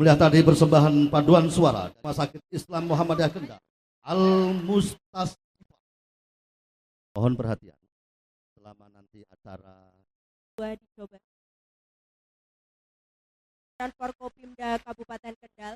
Alhamdulillah tadi persembahan paduan suara Rumah Sakit Islam Muhammadiyah Kendal Al-Mustasifah. Mohon perhatian selama nanti acara dicoba. Dan Forkopimda Kabupaten Kendal.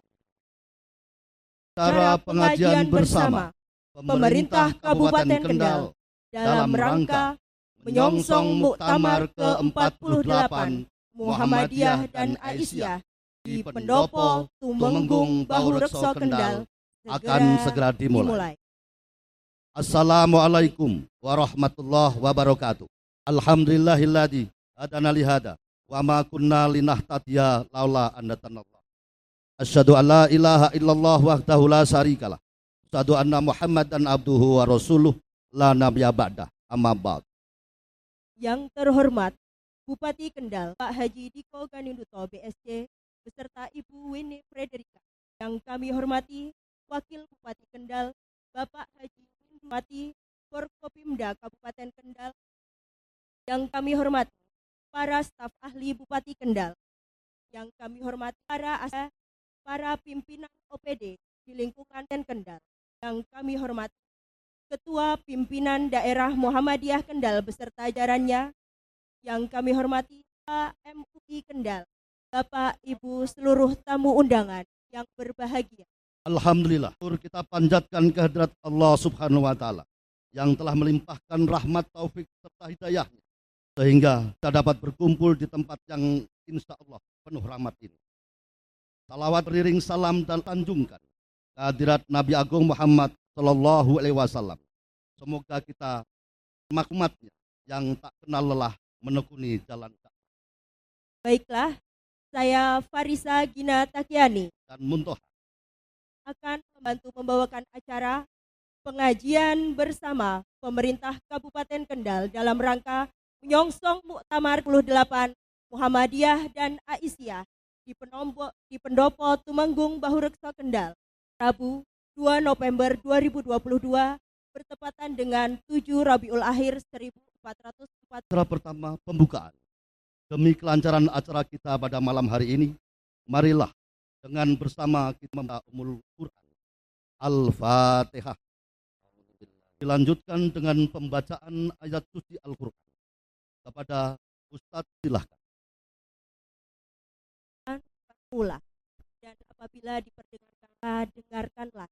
Acara pengajian bersama pemerintah Kabupaten Kendal dalam rangka menyongsong Muktamar ke-48 Muhammadiyah dan Aisyah di Pendopo Tumenggung Bahurekso Kendal akan segera dimulai. Assalamualaikum warahmatullahi wabarakatuh. Alhamdulillahilladzi hadana li hada wa ma kunna linahtadiya laula an hadanallah. Asyhadu an la ilaha illallah wahdahu la syarikalah. Asyhadu anna Muhammadan abduhu wa rasuluh la nabiyya ba'dah. Amma ba'd. Yang terhormat Bupati Kendal Pak Haji Diko Ganinduto BSC beserta Ibu Winnie Frederika. Yang kami hormati Wakil Bupati Kendal Bapak Haji Bupati Forkopimda Kabupaten Kendal. Yang kami hormati para staf ahli Bupati Kendal. Yang kami hormati para pimpinan OPD di lingkungan Kendal. Yang kami hormati Ketua Pimpinan Daerah Muhammadiyah Kendal beserta jajarannya. Yang kami hormati Pak MUI Kendal, Bapak Ibu seluruh tamu undangan yang berbahagia. Alhamdulillah, kita panjatkan kehadirat Allah Subhanahu wa Ta'ala yang telah melimpahkan rahmat, taufik serta hidayahnya sehingga kita dapat berkumpul di tempat yang insya Allah penuh rahmat ini. Salawat beriring salam dan tanjungkan kehadirat Nabi Agung Muhammad Sallallahu Alaihi Wasallam. Semoga kita maklumatnya yang tak kenal lelah menekuni jalan. Baiklah, saya Farisa Gina Takiani dan Muntoha akan membantu membawakan acara pengajian bersama pemerintah Kabupaten Kendal dalam rangka menyongsong Muktamar 48 Muhammadiyah dan Aisyah di Pendopo Tumenggung Bahurekso Kendal, Rabu 2 November 2022 bertepatan dengan 7 Rabiul Akhir 1404. Acara pertama pembukaan. Demi kelancaran acara kita pada malam hari ini, marilah dengan bersama kita membaca Ummul Quran Al-Fatihah. Dilanjutkan dengan pembacaan ayat suci Al-Quran. Kepada Ustadz silahkan. Mula. Dan apabila diperdengarkan, dengarkanlah.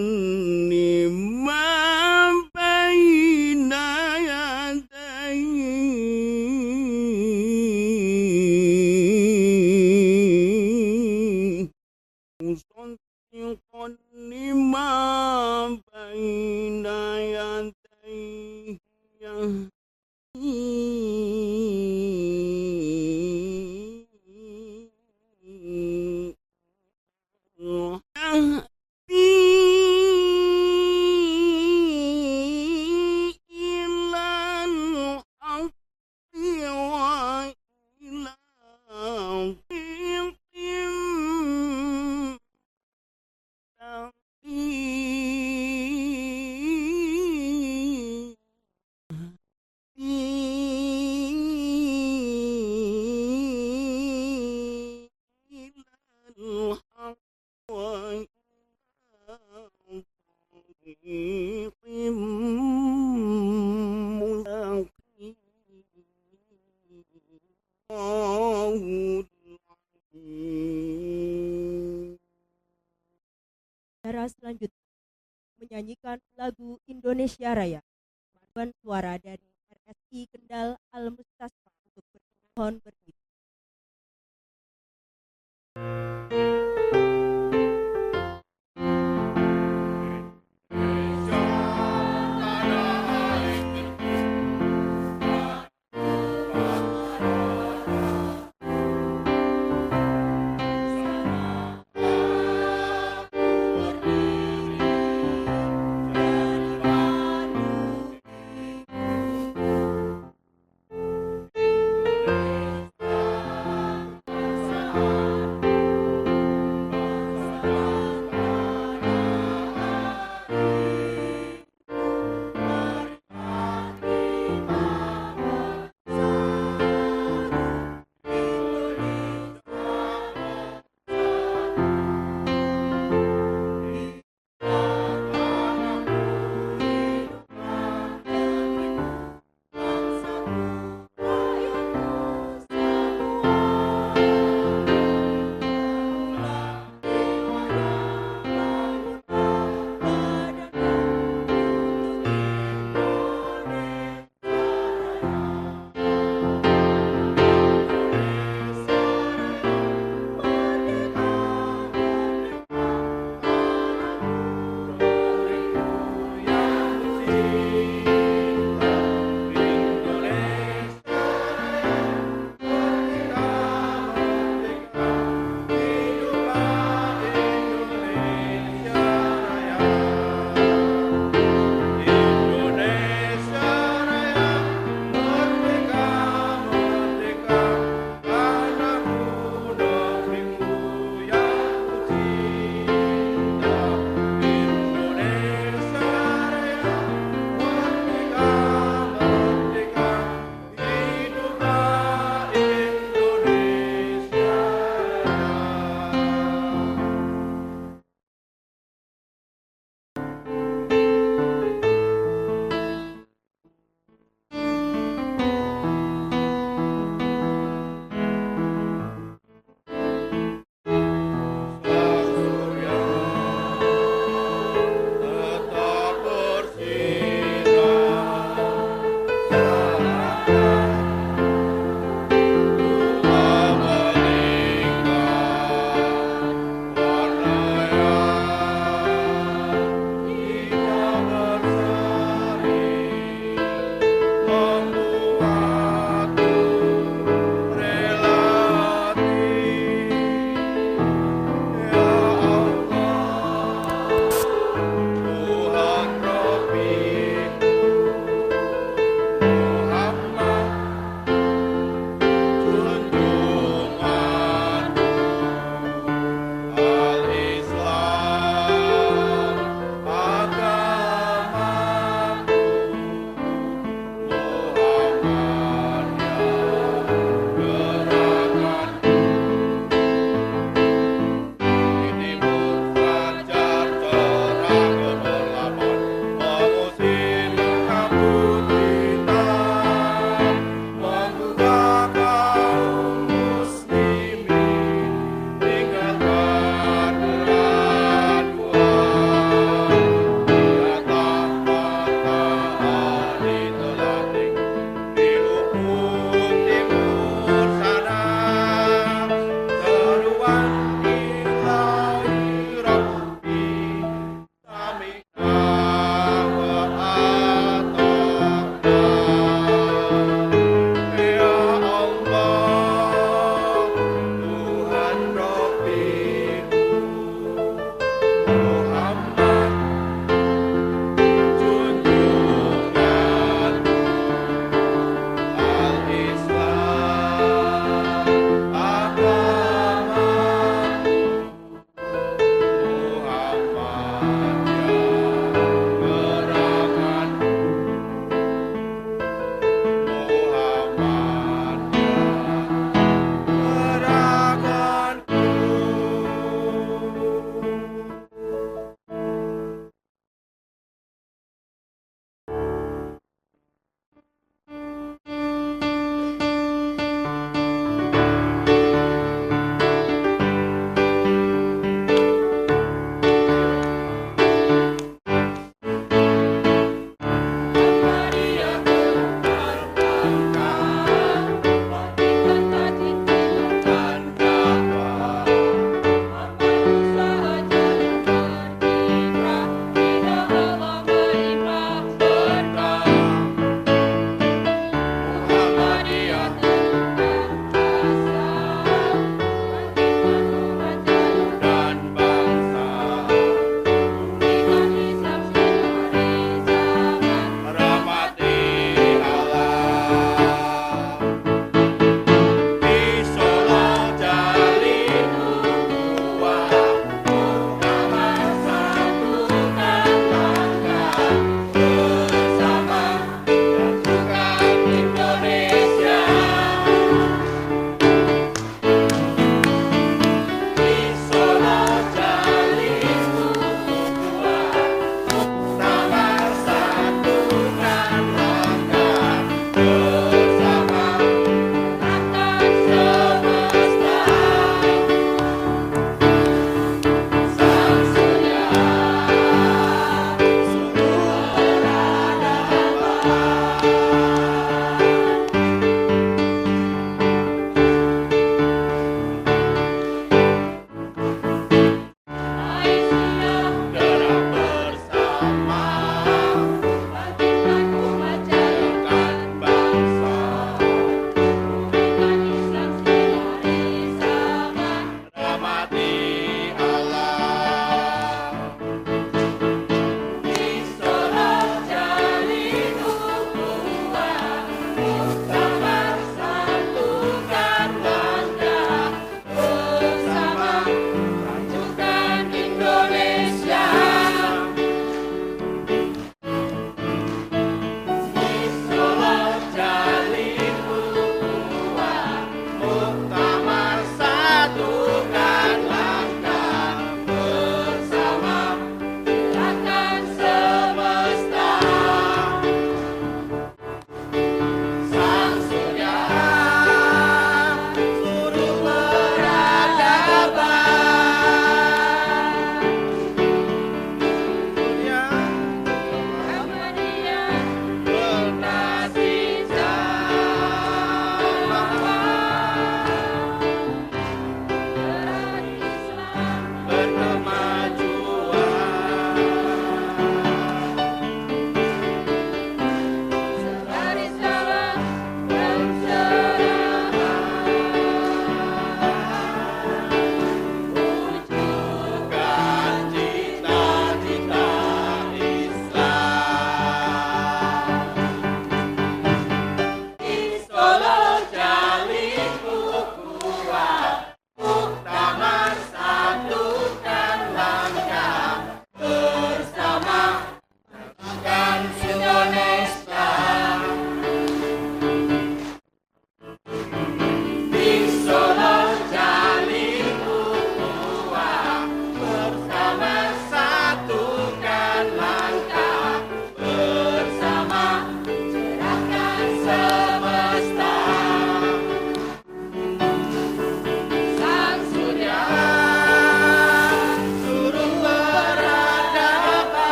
ما بين يديه مصدقا لما بين يديه Saudara selanjutnya menyanyikan lagu Indonesia Raya, paduan suara dari RSI Kendal Al Mustasfa untuk bermohon berdiri.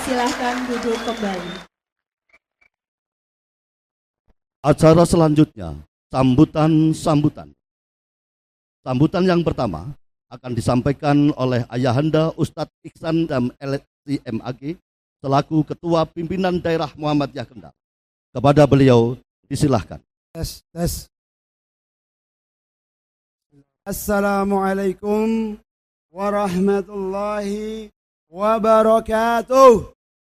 Silahkan duduk kembali. Acara selanjutnya, sambutan. Sambutan yang pertama akan disampaikan oleh Ayahanda Ustadz Iksan dan LSI MAG selaku Ketua Pimpinan Daerah Muhammadiyah Kendal. Kepada beliau disilahkan. Tes. Assalamualaikum warahmatullahi wabarakatuh.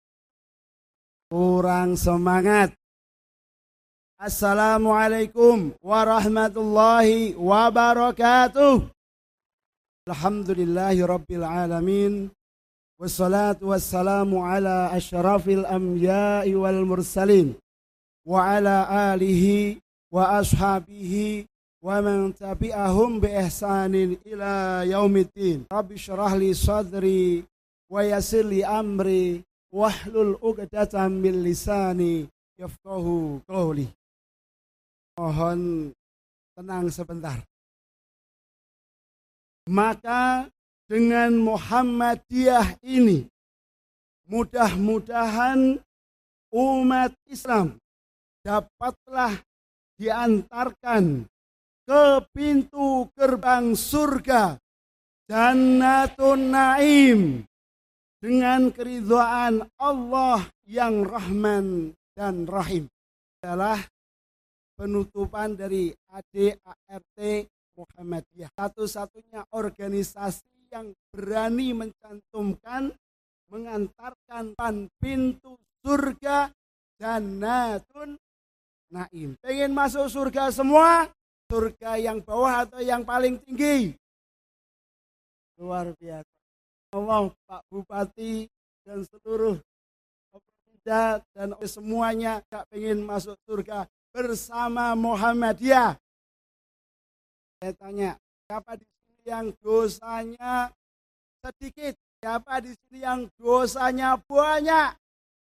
Kurang semangat. Assalamualaikum warahmatullahi wabarakatuh. Alhamdulillahi rabbil alamin. Wassalatu wassalamu ala asyrafil anbiya'i wal mursalin. Wa ala alihi wa ashabihi wa man tabi'ahum bi ihsanin ila yaumiddin. Rabbi syrah li sadri wa yassir li amri wahlul 'uqdatam min lisani yafqahu qawli. Mohon tenang sebentar. Maka dengan Muhammadiyah ini mudah-mudahan umat Islam dapatlah diantarkan ke pintu gerbang surga Jannatun Naim dengan keridhaan Allah yang Rahman dan Rahim. Adalah penutupan dari ADART Muhammadiyah, satu-satunya organisasi yang berani mengantarkan pintu surga Jannatun Naim. Pengen masuk surga semua? Surga yang bawah atau yang paling tinggi? Luar biasa. Allah, Pak Bupati dan seluruh pemerintah dan semuanya gak pengen masuk surga bersama Muhammadiyah. Saya tanya, siapa di sini yang dosanya sedikit? Siapa di sini yang dosanya banyak?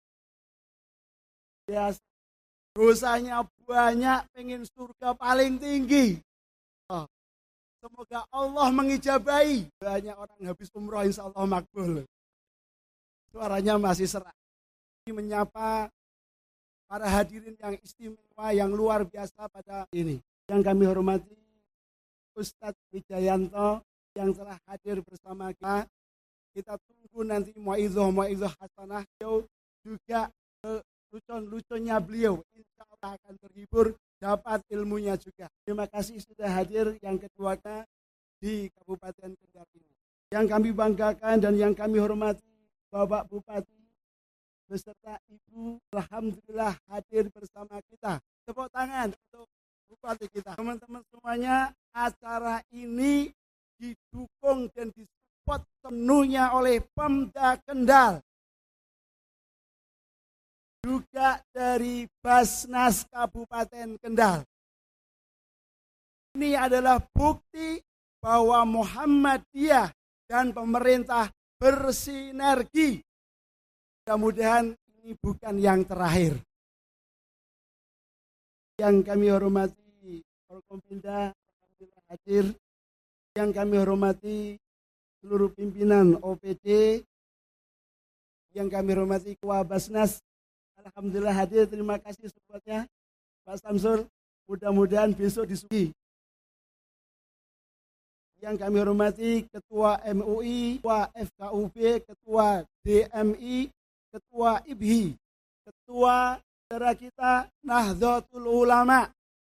Biasa. Dosanya banyak, pengen surga paling tinggi. Semoga Allah mengijabahi. Banyak orang habis umroh, insya Allah makbul. Suaranya masih serak. Ini menyapa para hadirin yang istimewa, yang luar biasa pada ini. Yang kami hormati Ustadz Wijayanto yang telah hadir bersama kita. Kita tunggu nanti mu'idzoh hasanah. Beliau juga lucu-lucunya beliau. Insya Allah akan terhibur, dapat ilmunya juga. Terima kasih sudah hadir yang kedua di Kabupaten Kendal ini. Yang kami banggakan dan yang kami hormati Bapak Bupati beserta Ibu, alhamdulillah hadir bersama kita. Tepuk tangan untuk Bupati kita. Teman-teman semuanya, acara ini didukung dan disupport penuhnya oleh Pemda Kendal. Juga dari Basnas Kabupaten Kendal. Ini adalah bukti bahwa Muhammadiyah dan pemerintah bersinergi. Mudah-mudahan ini bukan yang terakhir. Yang kami hormati Forkompinda hadir. Yang kami hormati seluruh pimpinan OPD. Yang kami hormati Ketua Basnas. Alhamdulillah hadir, terima kasih supportnya Pak Samsul, mudah-mudahan besok disugi. Yang kami hormati Ketua MUI, Ketua FKUB, Ketua DMI, Ketua IBHI, Ketua saudara kita Nahdlatul Ulama.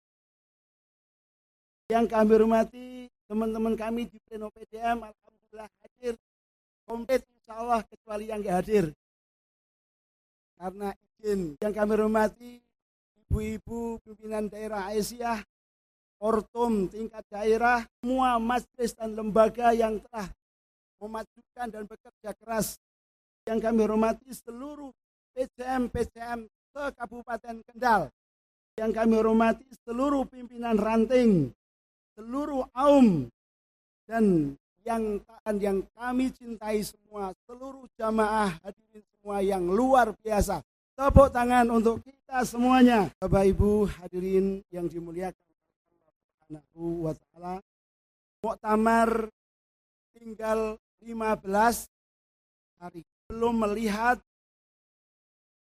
Yang kami hormati teman-teman kami di Pleno PDM, alhamdulillah hadir komplit, insya Allah kecuali yang nggak hadir. Karena izin. Yang kami hormati ibu-ibu pimpinan daerah Aisyah, Ortum tingkat daerah, semua majelis dan lembaga yang telah memajukan dan bekerja keras. Yang kami hormati seluruh PCM se-Kabupaten Kendal. Yang kami hormati seluruh pimpinan ranting, seluruh aum, dan yang kami cintai semua, seluruh jamaah hadirin semua yang luar biasa. Tepuk tangan untuk kita semuanya. Bapak Ibu hadirin yang dimuliakan Allah Subhanahu wa taala. Muktamar tinggal 15 hari. Belum melihat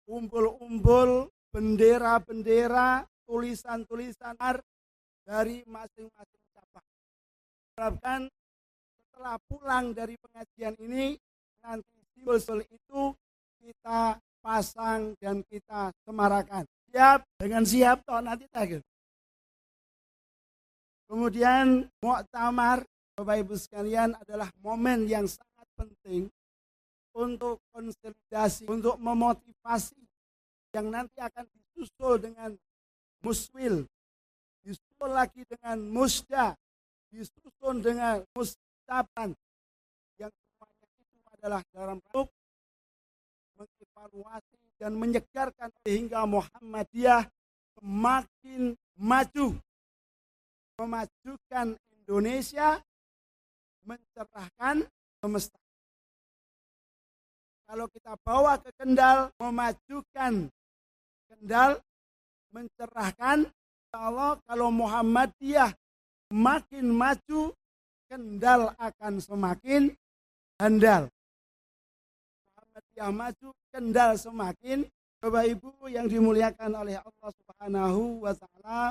umbul-umbul, bendera-bendera, tulisan-tulisan dari masing-masing cabang. Harapkan setelah pulang dari pengajian ini, nanti simbol-simbol itu kita pasang dan kita semarakan. Siap? Dengan siap toh nanti tagih. Kemudian muktamar, Bapak Ibu sekalian, adalah momen yang sangat penting untuk konsolidasi, untuk memotivasi yang nanti akan disusul dengan muswil, disusul lagi dengan musda, disusun dengan mustaban, yang semuanya itu adalah dalam bentuk mengevaluasi dan menyegarkan sehingga Muhammadiyah semakin maju, memajukan Indonesia, mencerahkan semesta. Kalau kita bawa ke Kendal, memajukan Kendal, mencerahkan, Allah, kalau Muhammadiyah makin maju, Kendal akan semakin handal. Muhammadiyah maju, Kendal semakin. Bapak Ibu yang dimuliakan oleh Allah Subhanahu wa Ta'ala,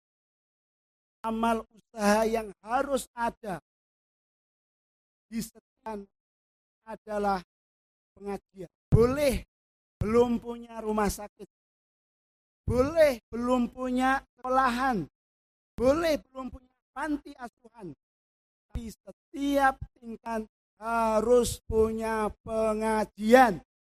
amal usaha yang harus ada di setiap adalah pengajian. Boleh belum punya rumah sakit, boleh belum punya sekolahan, boleh belum punya panti asuhan, tapi setiap tingkat harus punya pengajian.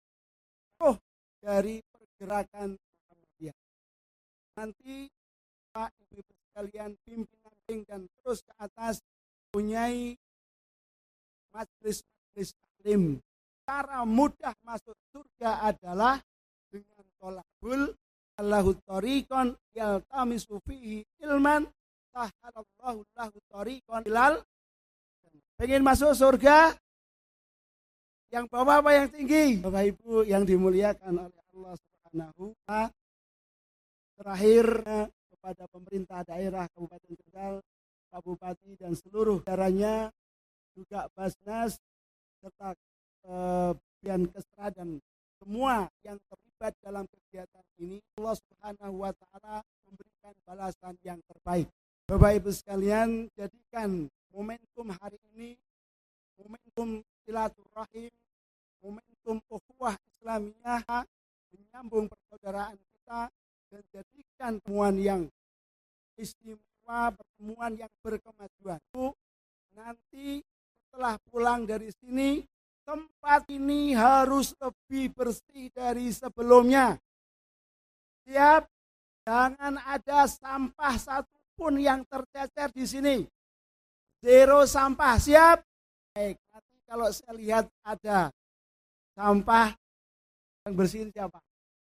Dari pergerakan Muhammadiyah. Nanti Pak Ibu sekalian, pimpinan dan terus ke atas punyai majelis taklim. Cara mudah masuk surga adalah dengan tolabul Allahu tariqan yaltamisu fihi ilman sahalallahu lahu tariqan ilal. Pengen masuk surga? Yang bawah apa yang tinggi? Bapak Ibu yang dimuliakan oleh Allah Subhanahu wa Ta'ala. Terakhir kepada pemerintah daerah Kabupaten Kendal, Pak Bupati dan seluruh jajarannya, juga Basnas serta Bian Kesra dan semua yang terlibat dalam kegiatan ini, Allah Subhanahu wa Ta'ala memberikan balasan yang terbaik. Bapak Ibu sekalian, jadikan momentum hari ini momentum silaturahim, momentum ukhuwah Islamiyah, menyambung persaudaraan kita dan jadikan pertemuan yang istimewa, pertemuan yang berkemajuan. Nanti setelah pulang dari sini, tempat ini harus lebih bersih dari sebelumnya. Siap? Jangan ada sampah satupun yang tercecer di sini. Zero sampah, siap? Baik, nanti kalau saya lihat ada sampah, yang bersihin siapa?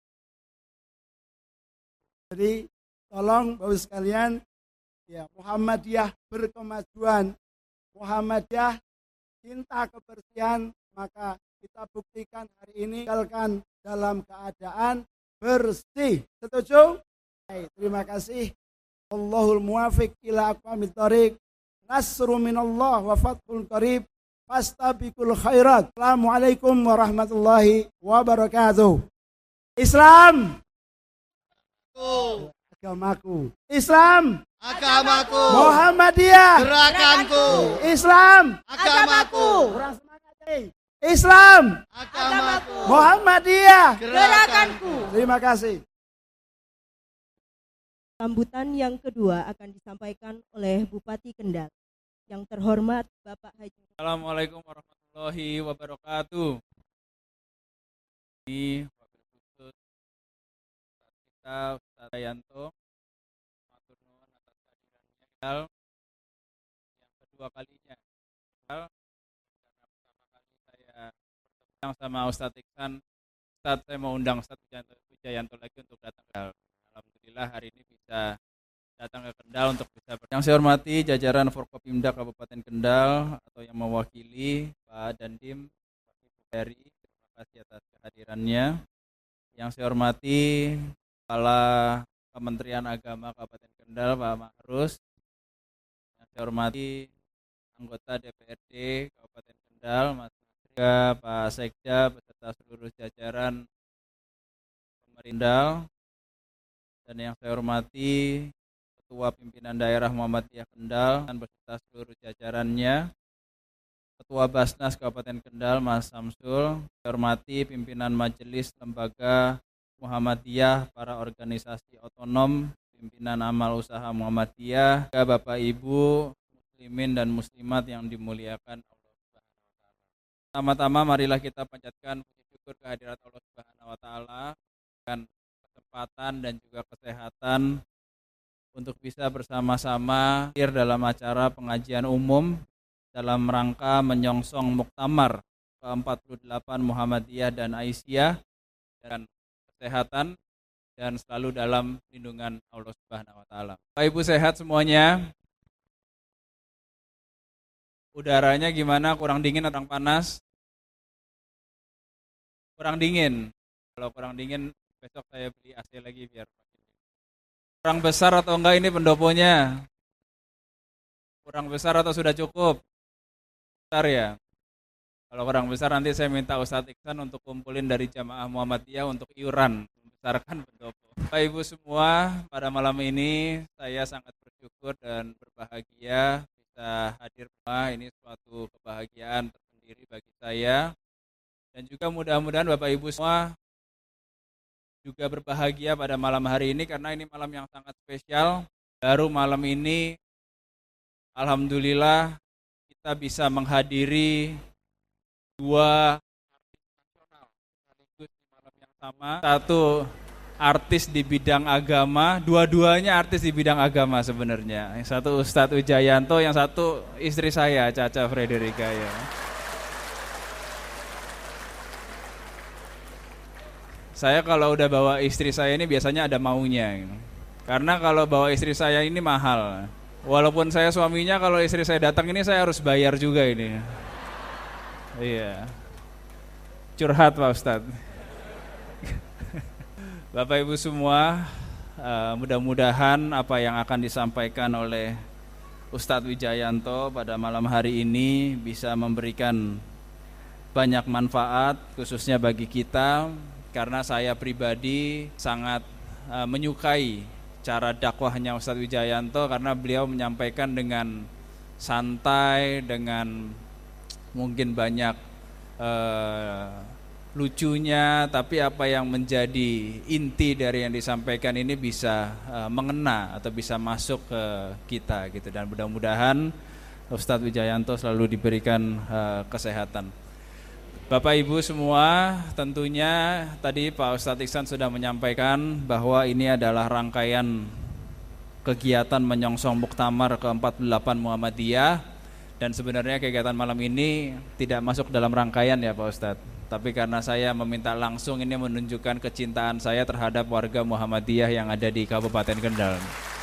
Jadi tolong Bapak sekalian, ya, Muhammadiyah berkemajuan, Muhammadiyah cinta kebersihan, maka kita buktikan hari ini dalam keadaan bersih. Setuju? Baik, terima kasih. Allahul muwafiq ila aqwamit thoriq. Nasru minallah wa fathul qarib. Fastabiqul khairat. Assalamualaikum warahmatullahi wabarakatuh. Islam agamaku. Islam Agamaku. Muhammadiyah Gerakanku. Islam Agamaku. kurang semangat deh. Islam Agamaku. Muhammadiyah. Gerakanku. Terima kasih. Sambutan yang kedua akan disampaikan oleh Bupati Kendal. Yang terhormat Bapak Haji. Assalamualaikum warahmatullahi wabarakatuh. Ini wabil khusus kita Ustaz Yanto, matur nuwun atas kehadirannya Kendal yang kedua kalinya. Kendal, karena pertama kali saya bertemu sama Ustaz Iksan, Ustaz saya mau undang Ustaz Wijayanto lagi untuk datang ke Kendal. Alhamdulillah hari ini bisa datang ke Kendal untuk bisa yang saya hormati jajaran Forkopimda Kabupaten Kendal atau yang mewakili Pak Dandim, Pak Ibu Heri, terima kasih atas kehadirannya. Yang saya hormati Kepala Kementerian Agama Kabupaten Kendal Pak Ma'rus. Yang saya hormati anggota DPRD Kabupaten Kendal Mas Nasri, Pak Sekda beserta seluruh jajaran Kendal, dan yang saya hormati Ketua Pimpinan Daerah Muhammadiyah Kendal dan beserta seluruh jajarannya, Ketua Basnas Kabupaten Kendal Mas Samsul, saya hormati pimpinan Majelis Lembaga Muhammadiyah, para organisasi otonom, pimpinan amal usaha Muhammadiyah, Bapak Ibu muslimin dan muslimat yang dimuliakan Allah Subhanahu wa taala. Pertama-tama marilah kita panjatkan puji syukur kehadirat Allah Subhanahu wa taala dan kesempatan dan juga kesehatan untuk bisa bersama-sama hadir dalam acara pengajian umum dalam rangka menyongsong Muktamar ke-48 Muhammadiyah dan Aisyah, dan kesehatan dan selalu dalam lindungan Allah Subhanahu wa taala. Bapak Ibu sehat semuanya? Udaranya gimana? Kurang dingin atau kurang panas? Kurang dingin. Kalau kurang dingin besok saya beli AC lagi biar kurang besar atau enggak ini pendoponya? Kurang besar atau sudah cukup? Besar ya? Kalau kurang besar nanti saya minta Ustadz Iksan untuk kumpulin dari jamaah Muhammadiyah untuk iuran membesarkan pendopo. Bapak Ibu semua, pada malam ini saya sangat bersyukur dan berbahagia bisa hadir. Ini suatu kebahagiaan tersendiri bagi saya, dan juga mudah-mudahan Bapak Ibu semua juga berbahagia pada malam hari ini, karena ini malam yang sangat spesial. Baru malam ini alhamdulillah kita bisa menghadiri dua artis nasional sekaligus di malam yang sama. Satu artis di bidang agama, dua-duanya artis di bidang agama sebenarnya. Yang satu Ustadz Wijayanto, yang satu istri saya, Caca Frederika ya. Saya kalau udah bawa istri saya ini biasanya ada maunya. Karena kalau bawa istri saya ini mahal. Walaupun saya suaminya, kalau istri saya datang ini saya harus bayar juga ini. Iya. Curhat Pak Ustadz. Bapak Ibu semua, mudah-mudahan apa yang akan disampaikan oleh Ustadz Wijayanto pada malam hari ini bisa memberikan banyak manfaat khususnya bagi kita, karena saya pribadi sangat menyukai cara dakwahnya Ustadz Wijayanto, karena beliau menyampaikan dengan santai, dengan mungkin banyak lucunya, tapi apa yang menjadi inti dari yang disampaikan ini bisa mengena atau bisa masuk ke kita gitu. Dan mudah-mudahan Ustadz Wijayanto selalu diberikan kesehatan. Bapak Ibu semua, tentunya tadi Pak Ustadz Iksan sudah menyampaikan bahwa ini adalah rangkaian kegiatan menyongsong Muktamar ke-48 Muhammadiyah, dan sebenarnya kegiatan malam ini tidak masuk dalam rangkaian ya Pak Ustadz. Tapi karena saya meminta langsung, ini menunjukkan kecintaan saya terhadap warga Muhammadiyah yang ada di Kabupaten Kendal.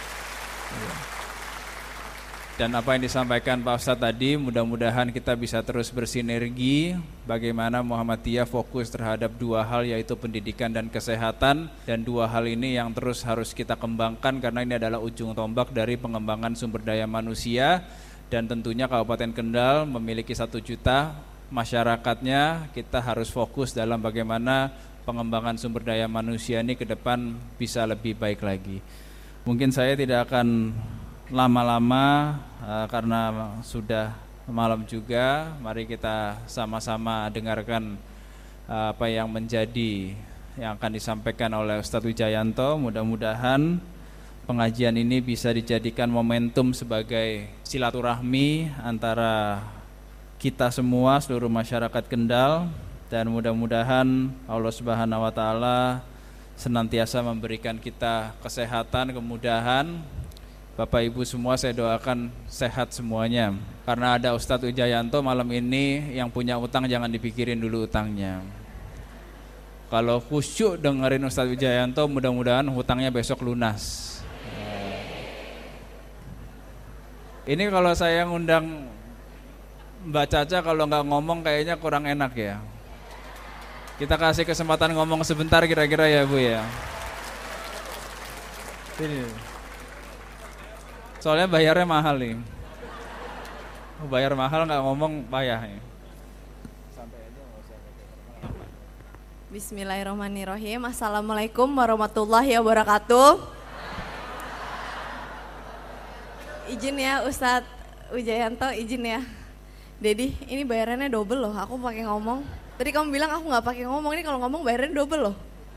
Dan apa yang disampaikan Pak Ustadz tadi, mudah-mudahan kita bisa terus bersinergi bagaimana Muhammadiyah fokus terhadap dua hal, yaitu pendidikan dan kesehatan. Dan dua hal ini yang terus harus kita kembangkan, karena ini adalah ujung tombak dari pengembangan sumber daya manusia. Dan tentunya Kabupaten Kendal memiliki 1 juta masyarakatnya, kita harus fokus dalam bagaimana pengembangan sumber daya manusia ini ke depan bisa lebih baik lagi. Mungkin saya tidak akan lama-lama karena sudah malam juga. Mari kita sama-sama dengarkan apa yang akan disampaikan oleh Ustadz Wijayanto. Mudah-mudahan pengajian ini bisa dijadikan momentum sebagai silaturahmi antara kita semua, seluruh masyarakat Kendal, dan mudah-mudahan Allah Subhanahu wa taala senantiasa memberikan kita kesehatan, kemudahan. Bapak Ibu semua, saya doakan sehat semuanya. Karena ada Ustadz Wijayanto malam ini, yang punya utang jangan dipikirin dulu utangnya. Kalau khusyuk dengerin Ustadz Wijayanto, mudah-mudahan hutangnya besok lunas. Ini kalau saya ngundang Mbak Caca, kalau nggak ngomong kayaknya kurang enak ya. Kita kasih kesempatan ngomong sebentar kira-kira ya Bu ya. Ini. Soalnya bayarnya mahal nih. Bayar mahal nggak ngomong payah ya. Santai aja, nggak usah. Bismillahirrahmanirrahim. Assalamualaikum warahmatullahi wabarakatuh. Izin ya Ustadz Wijayanto, izin ya. Dedi, ini bayarannya double loh. Aku pakai ngomong. Tadi kamu bilang aku nggak pakai ngomong. Ini kalau ngomong bayarannya double loh.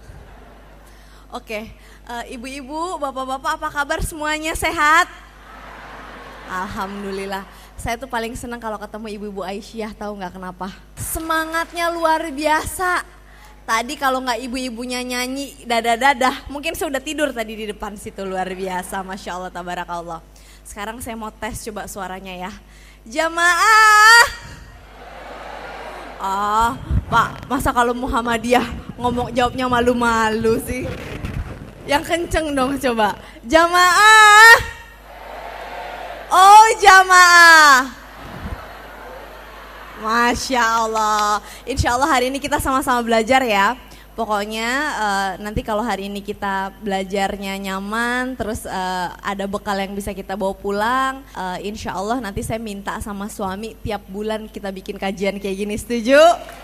Oke, ibu-ibu, bapak-bapak, apa kabar semuanya? Sehat? Alhamdulillah. Saya tuh paling senang kalau ketemu ibu-ibu Aisyah, tahu nggak kenapa? Semangatnya luar biasa. Tadi kalau nggak ibu-ibunya nyanyi dadah-dadah, mungkin saya udah tidur tadi di depan situ, luar biasa, Masya Allah, tabarakallah. Sekarang saya mau tes coba suaranya ya. Jamaah. Pak, masa kalau Muhammadiyah ngomong jawabnya malu-malu sih? Yang kenceng dong coba. Jamaah. Oh jamaah. Masya Allah. Insya Allah hari ini kita sama-sama belajar ya. Pokoknya nanti kalau hari ini kita belajarnya nyaman, terus ada bekal yang bisa kita bawa pulang, insya Allah nanti saya minta sama suami tiap bulan kita bikin kajian kayak gini, setuju?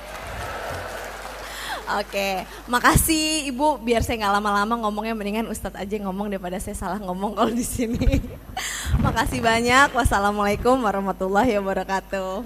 Oke, makasih Ibu. Biar saya nggak lama-lama ngomongnya, mendingan Ustadz aja ngomong daripada saya salah ngomong kalau di sini. Makasih banyak. Wassalamualaikum warahmatullahi wabarakatuh.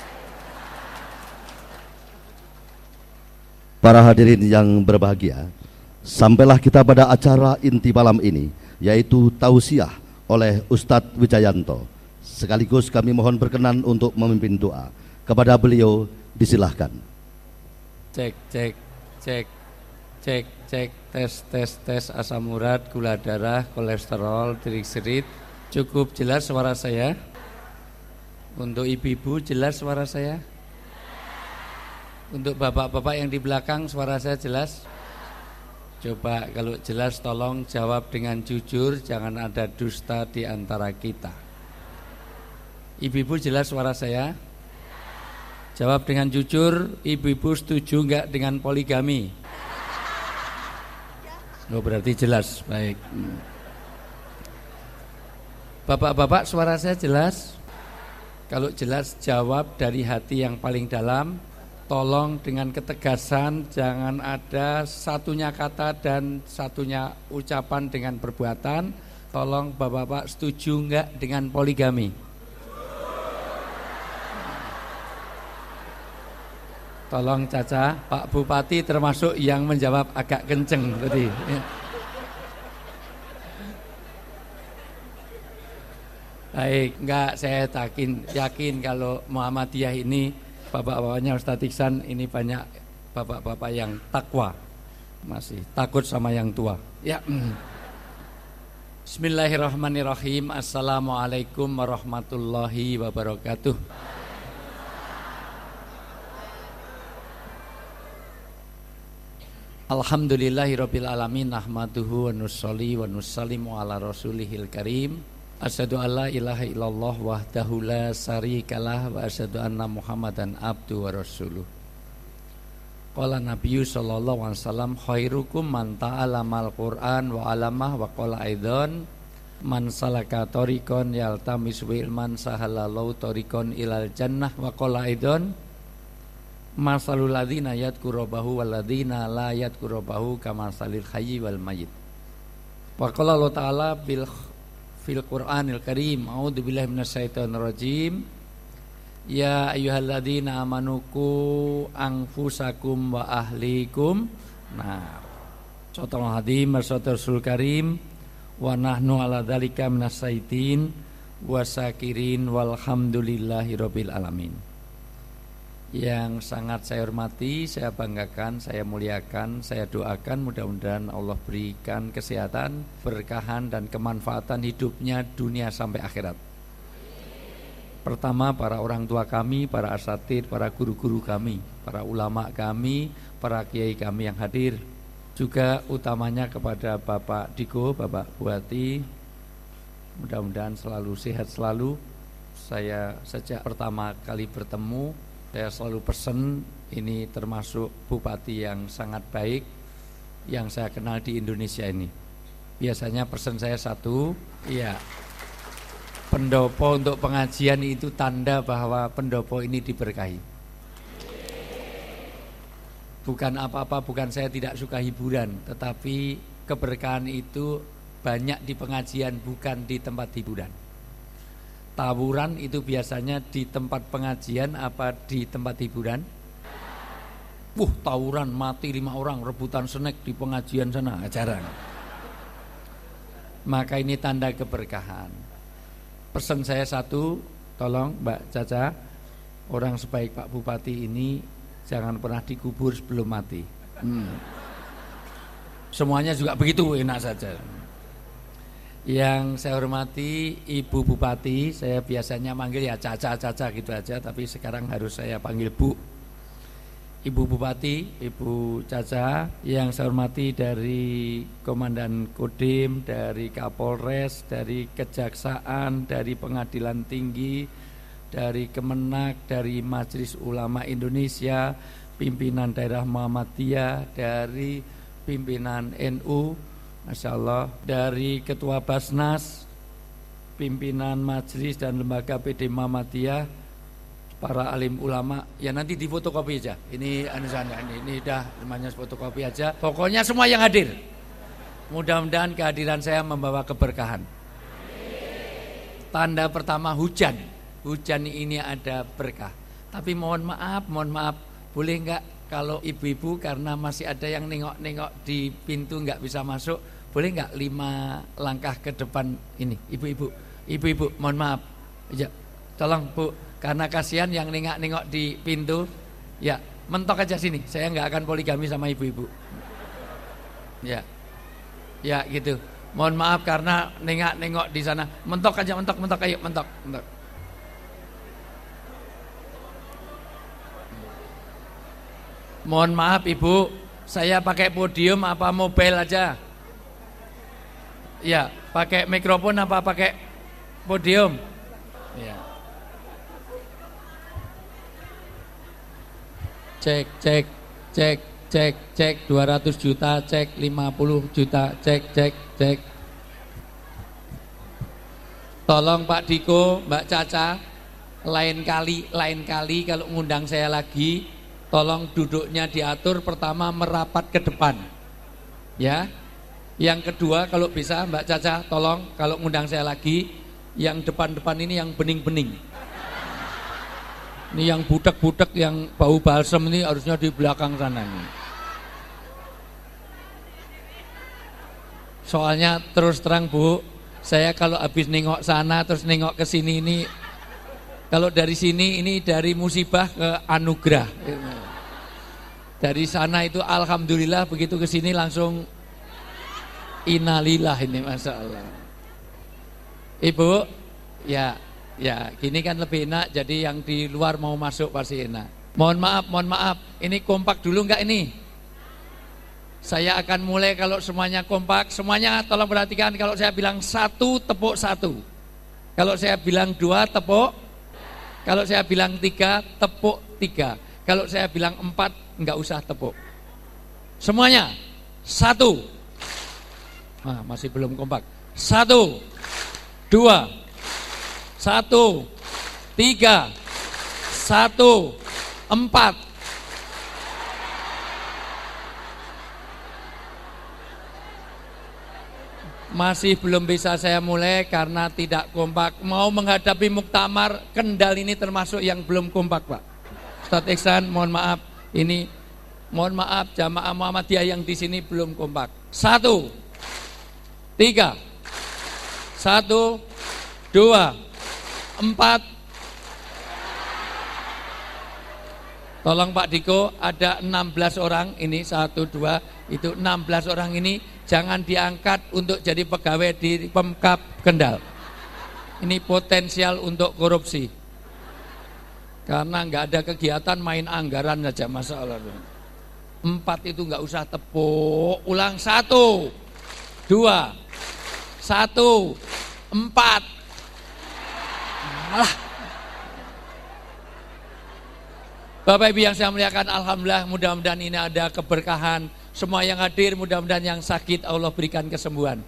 Para hadirin yang berbahagia, sampailah kita pada acara inti malam ini, yaitu tausiah oleh Ustadz Wijayanto. Sekaligus kami mohon berkenan untuk memimpin doa. Kepada beliau disilahkan. Cek, cek, cek, cek, cek, tes, asam urat, gula darah, kolesterol, trigliserid. Cukup jelas suara saya? Untuk ibu-ibu jelas suara saya? Untuk bapak-bapak yang di belakang suara saya jelas? Coba kalau jelas tolong jawab dengan jujur, jangan ada dusta di antara kita. Ibu-ibu jelas suara saya? Jawab dengan jujur, ibu-ibu setuju enggak dengan poligami? Oh, berarti jelas, baik. Bapak-bapak suara saya jelas? Kalau jelas jawab dari hati yang paling dalam. Tolong dengan ketegasan, jangan ada satunya kata dan satunya ucapan dengan perbuatan. Tolong bapak-bapak setuju enggak dengan poligami? Tolong Caca, Pak Bupati termasuk yang menjawab agak kenceng tadi. Baik, enggak, saya yakin kalau Muhammadiyah ini, bapak-bapaknya Ustadz Iksan ini banyak bapak-bapak yang takwa, masih takut sama yang tua. Ya. Bismillahirrahmanirrahim. Assalamualaikum warahmatullahi wabarakatuh. Alhamdulillahirabbil alamin, nahmaduhu wa nusolli wa nusallimu ala rasulihil karim. Asyhadu alla ilaha illallah wahdahu la syarikalah wa asyhadu anna Muhammadan abdu wa rasuluh. Qala Nabiyyu sallallahu alaihi wasallam khairukum man ta'allamal Qur'an wa 'allamah wa qala aidan man salaka tariqan yaltamisu ilman sahalallahu tariqan ilal jannah wa qala aidan masalul ladzina yadhkurubahu wal ladzina la yadhkurubahu kamasalil hayyi wal mayyit. Wa qala Allah ta'ala fil Qur'anil Karim, a'udzubillahi minasyaitonir rajim. Ya ayyuhalladzina amanu qu anfusakum wa ahlikum. Nah, Sotal hadim Rasul Karim wa nahnu ala dzalika minasyaitin wasakirin walhamdulillahirabbil alamin. Yang sangat saya hormati, saya banggakan, saya muliakan, saya doakan mudah-mudahan Allah berikan kesehatan, berkahan dan kemanfaatan hidupnya dunia sampai akhirat. Pertama, para orang tua kami, para asatidz, para guru-guru kami, para ulama kami, para kiai kami yang hadir. Juga utamanya kepada Bapak Diko, Bapak Buati, mudah-mudahan selalu sehat selalu. Saya sejak pertama kali bertemu, saya selalu pesan, ini termasuk bupati yang sangat baik yang saya kenal di Indonesia ini. Biasanya pesan saya satu, iya, pendopo untuk pengajian itu tanda bahwa pendopo ini diberkahi. bukan apa-apa, bukan saya tidak suka hiburan, tetapi keberkahan itu banyak di pengajian, bukan di tempat hiburan. Tawuran itu biasanya di tempat pengajian apa di tempat hiburan? Tawuran mati 5 orang rebutan snack di pengajian sana, jarang. Maka ini tanda keberkahan. Pesan saya satu, tolong Mbak Caca, orang sebaik Pak Bupati ini jangan pernah dikubur sebelum mati. Semuanya juga begitu, enak saja. Yang saya hormati Ibu Bupati, saya biasanya manggil ya Caca gitu aja, tapi sekarang harus saya panggil Bu. Ibu Bupati, Ibu Caca, yang saya hormati dari Komandan Kodim, dari Kapolres, dari Kejaksaan, dari Pengadilan Tinggi, dari Kemenak, dari Majelis Ulama Indonesia, pimpinan daerah Muhammadiyah, dari pimpinan NU, Masya Allah, dari Ketua Basnas, pimpinan Majelis dan Lembaga PD Muhammadiyah, para alim ulama, ya nanti difotokopi aja. Ini dah namanya fotokopi aja. Pokoknya semua yang hadir. Mudah-mudahan kehadiran saya membawa keberkahan. Tanda pertama hujan. Hujan ini ada berkah. Tapi mohon maaf, boleh enggak kalau ibu-ibu karena masih ada yang nengok-nengok di pintu enggak bisa masuk, boleh enggak 5 langkah ke depan ini, ibu-ibu, mohon maaf. Ya, tolong Bu, karena kasihan yang nengok-nengok di pintu. Ya, mentok aja sini. Saya enggak akan poligami sama ibu-ibu. Ya. Ya, gitu. Mohon maaf karena nengok-nengok di sana. Mentok aja, mentok, ayo, mentok. Mohon maaf Ibu, saya pakai podium apa mobile aja? Ya, pakai mikrofon apa pakai podium? Ya. Cek 200 juta, cek 50 juta, cek. Tolong Pak Diko, Mbak Caca, lain kali kalau ngundang saya lagi, tolong duduknya diatur, pertama merapat ke depan. Ya. Yang kedua kalau bisa Mbak Caca, tolong kalau ngundang saya lagi, yang depan-depan ini yang bening-bening. Ini yang budak-budak yang bau balsem ini harusnya di belakang sana nih. Soalnya terus terang Bu, saya kalau habis nengok sana terus nengok ke sini ini, kalau dari sini ini dari musibah ke anugerah. Dari sana itu alhamdulillah, begitu ke sini langsung innalillah ini, Masya Allah. Ibu, ya gini kan lebih enak, jadi yang di luar mau masuk pasti enak. Mohon maaf, ini kompak dulu enggak ini? Saya akan mulai kalau semuanya kompak. Semuanya tolong perhatikan, kalau saya bilang 1, tepuk 1. Kalau saya bilang 2, tepuk. Kalau saya bilang 3, tepuk 3. Kalau saya bilang 4, enggak usah tepuk. Semuanya 1. Nah, masih belum kompak. 1, 2, 1, 3, 1, 4. Masih belum bisa saya mulai karena tidak kompak. Mau menghadapi muktamar Kendal ini termasuk yang belum kompak, Pak. Ustadz Iksan, mohon maaf. Ini mohon maaf jamaah Muhammadiyah yang di sini belum kompak. 1, 3, 1, 2, 4. Tolong Pak Diko, ada 16 orang ini, 1, 2, itu 16 orang ini jangan diangkat untuk jadi pegawai di Pemkab Kendal. Ini potensial untuk korupsi. Karena nggak ada kegiatan, main anggaran saja, masalah. 4 itu nggak usah tepuk. Ulang 1, 2, 1, 4. Malah. Bapak Ibu yang saya muliakan, alhamdulillah, mudah-mudahan ini ada keberkahan. Semua yang hadir, mudah-mudahan yang sakit Allah berikan kesembuhan.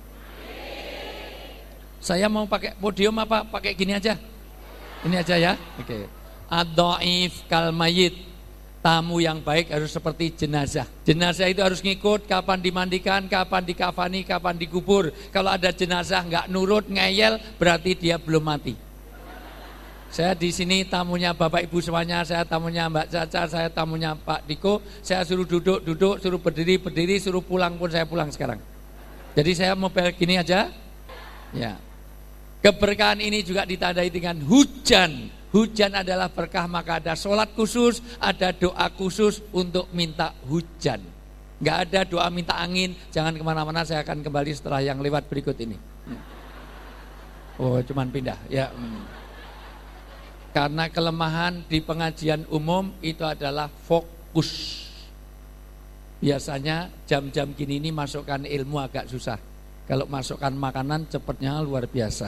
Saya mau pakai podium apa pakai gini aja? Ini aja ya. Oke. Ad-dhaif kal mayyit. Tamu yang baik harus seperti jenazah. Jenazah itu harus ngikut kapan dimandikan, kapan dikafani, kapan dikubur. Kalau ada jenazah nggak nurut, ngeyel, berarti dia belum mati. Saya di sini tamunya Bapak Ibu semuanya, saya tamunya Mbak Caca, saya tamunya Pak Diko. Saya suruh duduk, suruh berdiri, suruh pulang pun saya pulang sekarang. Jadi saya mau gini aja. Ya. Keberkahan ini juga ditandai dengan hujan. Hujan adalah berkah, maka ada sholat khusus, ada doa khusus untuk minta hujan. Nggak ada doa minta angin. Jangan kemana-mana, saya akan kembali setelah yang lewat berikut ini. Oh, cuman pindah ya. Karena kelemahan di pengajian umum itu adalah fokus. Biasanya jam-jam gini ini masukkan ilmu agak susah. Kalau masukkan makanan cepatnya luar biasa.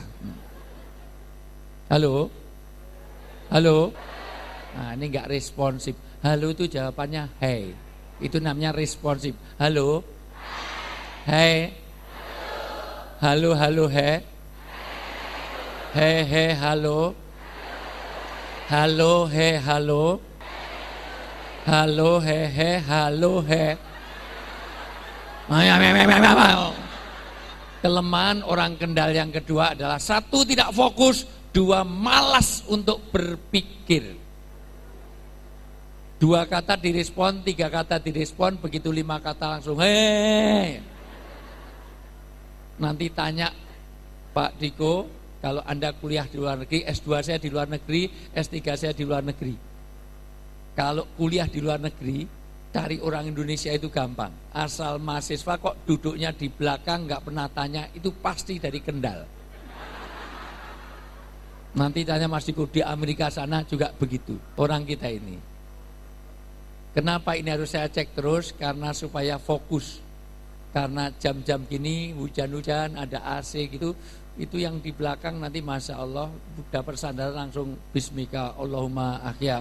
Halo? Halo? Nah, ini enggak responsif. Halo itu jawabannya hey. Itu namanya responsif. Halo? Hey. Halo, halo, hey. Hey, hey, halo. Halo, hey, halo. Halo, hey, hey, halo, hey. Kelemahan orang Kendal yang kedua adalah satu, tidak fokus. Dua, malas untuk berpikir. Dua kata direspon, tiga kata direspon, begitu lima kata langsung hei. Nanti tanya Pak Diko, kalau Anda kuliah di luar negeri, S2 saya di luar negeri, S3 saya di luar negeri. Kalau kuliah di luar negeri, cari orang Indonesia itu gampang. Asal mahasiswa kok duduknya di belakang, nggak pernah tanya, itu pasti dari Kendal. Nanti tanya Mas Diko, di Amerika sana juga begitu orang kita ini. Kenapa ini harus saya cek terus? Karena supaya fokus. Karena jam-jam gini hujan-hujan ada AC gitu, itu yang di belakang nanti Masya Allah udah bersandar langsung Bismika Allahumma ahyam.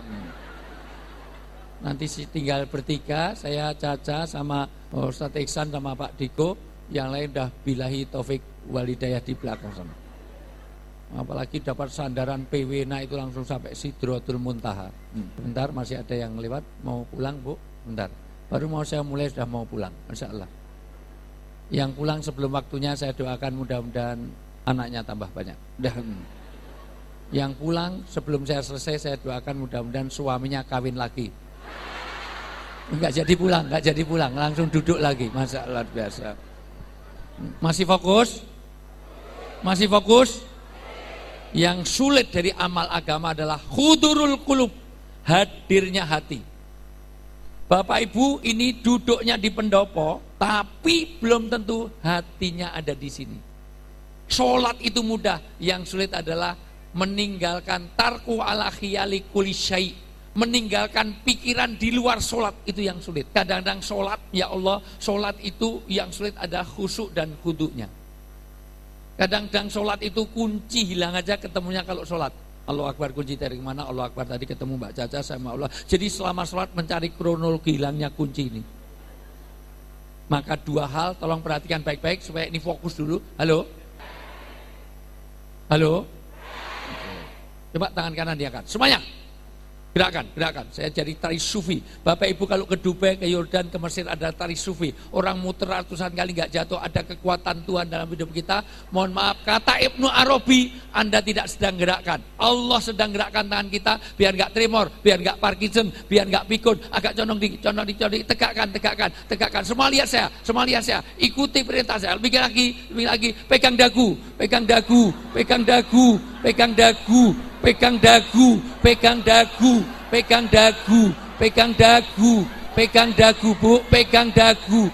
Nanti tinggal bertiga, saya Caca sama Ustadz Iksan sama Pak Diko, yang lain udah bilahi taufik walidayah di belakang sana. Apalagi dapat sandaran PW, nah itu langsung sampai Sidratul Muntaha. Bentar, masih ada yang lewat, mau pulang Bu? Bentar, baru mau saya mulai sudah mau pulang, Masya Allah. Yang pulang sebelum waktunya saya doakan mudah-mudahan anaknya tambah banyak. Yang pulang sebelum saya selesai saya doakan mudah-mudahan suaminya kawin lagi. Enggak jadi pulang, langsung duduk lagi. Masya Allah biasa. Masih fokus? Masih fokus? Yang sulit dari amal agama adalah hudurul qulub, hadirnya hati. Bapak Ibu ini duduknya di pendopo, tapi belum tentu hatinya ada di sini. Sholat itu mudah, yang sulit adalah meninggalkan tarku ala khiyali kulli syai', meninggalkan pikiran di luar sholat, itu yang sulit. Kadang-kadang sholat, ya Allah, sholat itu yang sulit adalah khusyuk dan khudu'nya. Kadang-kadang sholat itu kunci hilang aja ketemunya kalau sholat. Allahu Akbar, kunci dari mana? Allahu Akbar, tadi ketemu Mbak Caca sama Allah. Jadi selama sholat mencari kronologi hilangnya kunci ini. Maka dua hal tolong perhatikan baik-baik supaya ini fokus dulu. Halo? Halo? Coba tangan kanan diangkat, semuanya. Gerakan. Saya jadi tari sufi. Bapak Ibu kalau ke Dubai, ke Yordan, ke Mesir ada tari sufi. Orang muter ratusan kali nggak jatuh. Ada kekuatan Tuhan dalam hidup kita. Mohon maaf, kata Ibnu Arabi, Anda tidak sedang gerakkan. Allah sedang gerakkan tangan kita biar nggak tremor, biar nggak Parkinson, biar nggak pikun. Agak condong dikit, tegakkan. Semua lihat saya. Ikuti perintah saya. Lebih lagi. Pegang dagu. Bu, pegang dagu.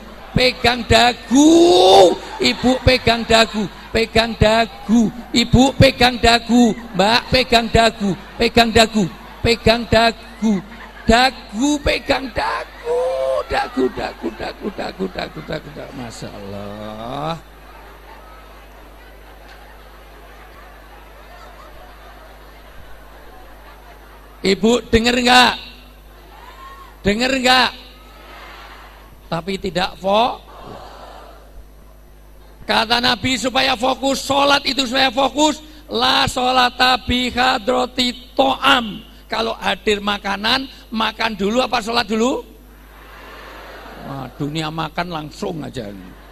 Ibu pegang dagu. Ibu pegang dagu. Mbak pegang dagu. Pegang dagu. Masya Allah. Ibu dengar enggak? Tapi tidak fokus. Kata Nabi supaya fokus, sholat itu supaya fokus. La sholata bi hadrati to'am. Kalau hadir makanan, makan dulu apa sholat dulu? Wah, dunia makan langsung aja.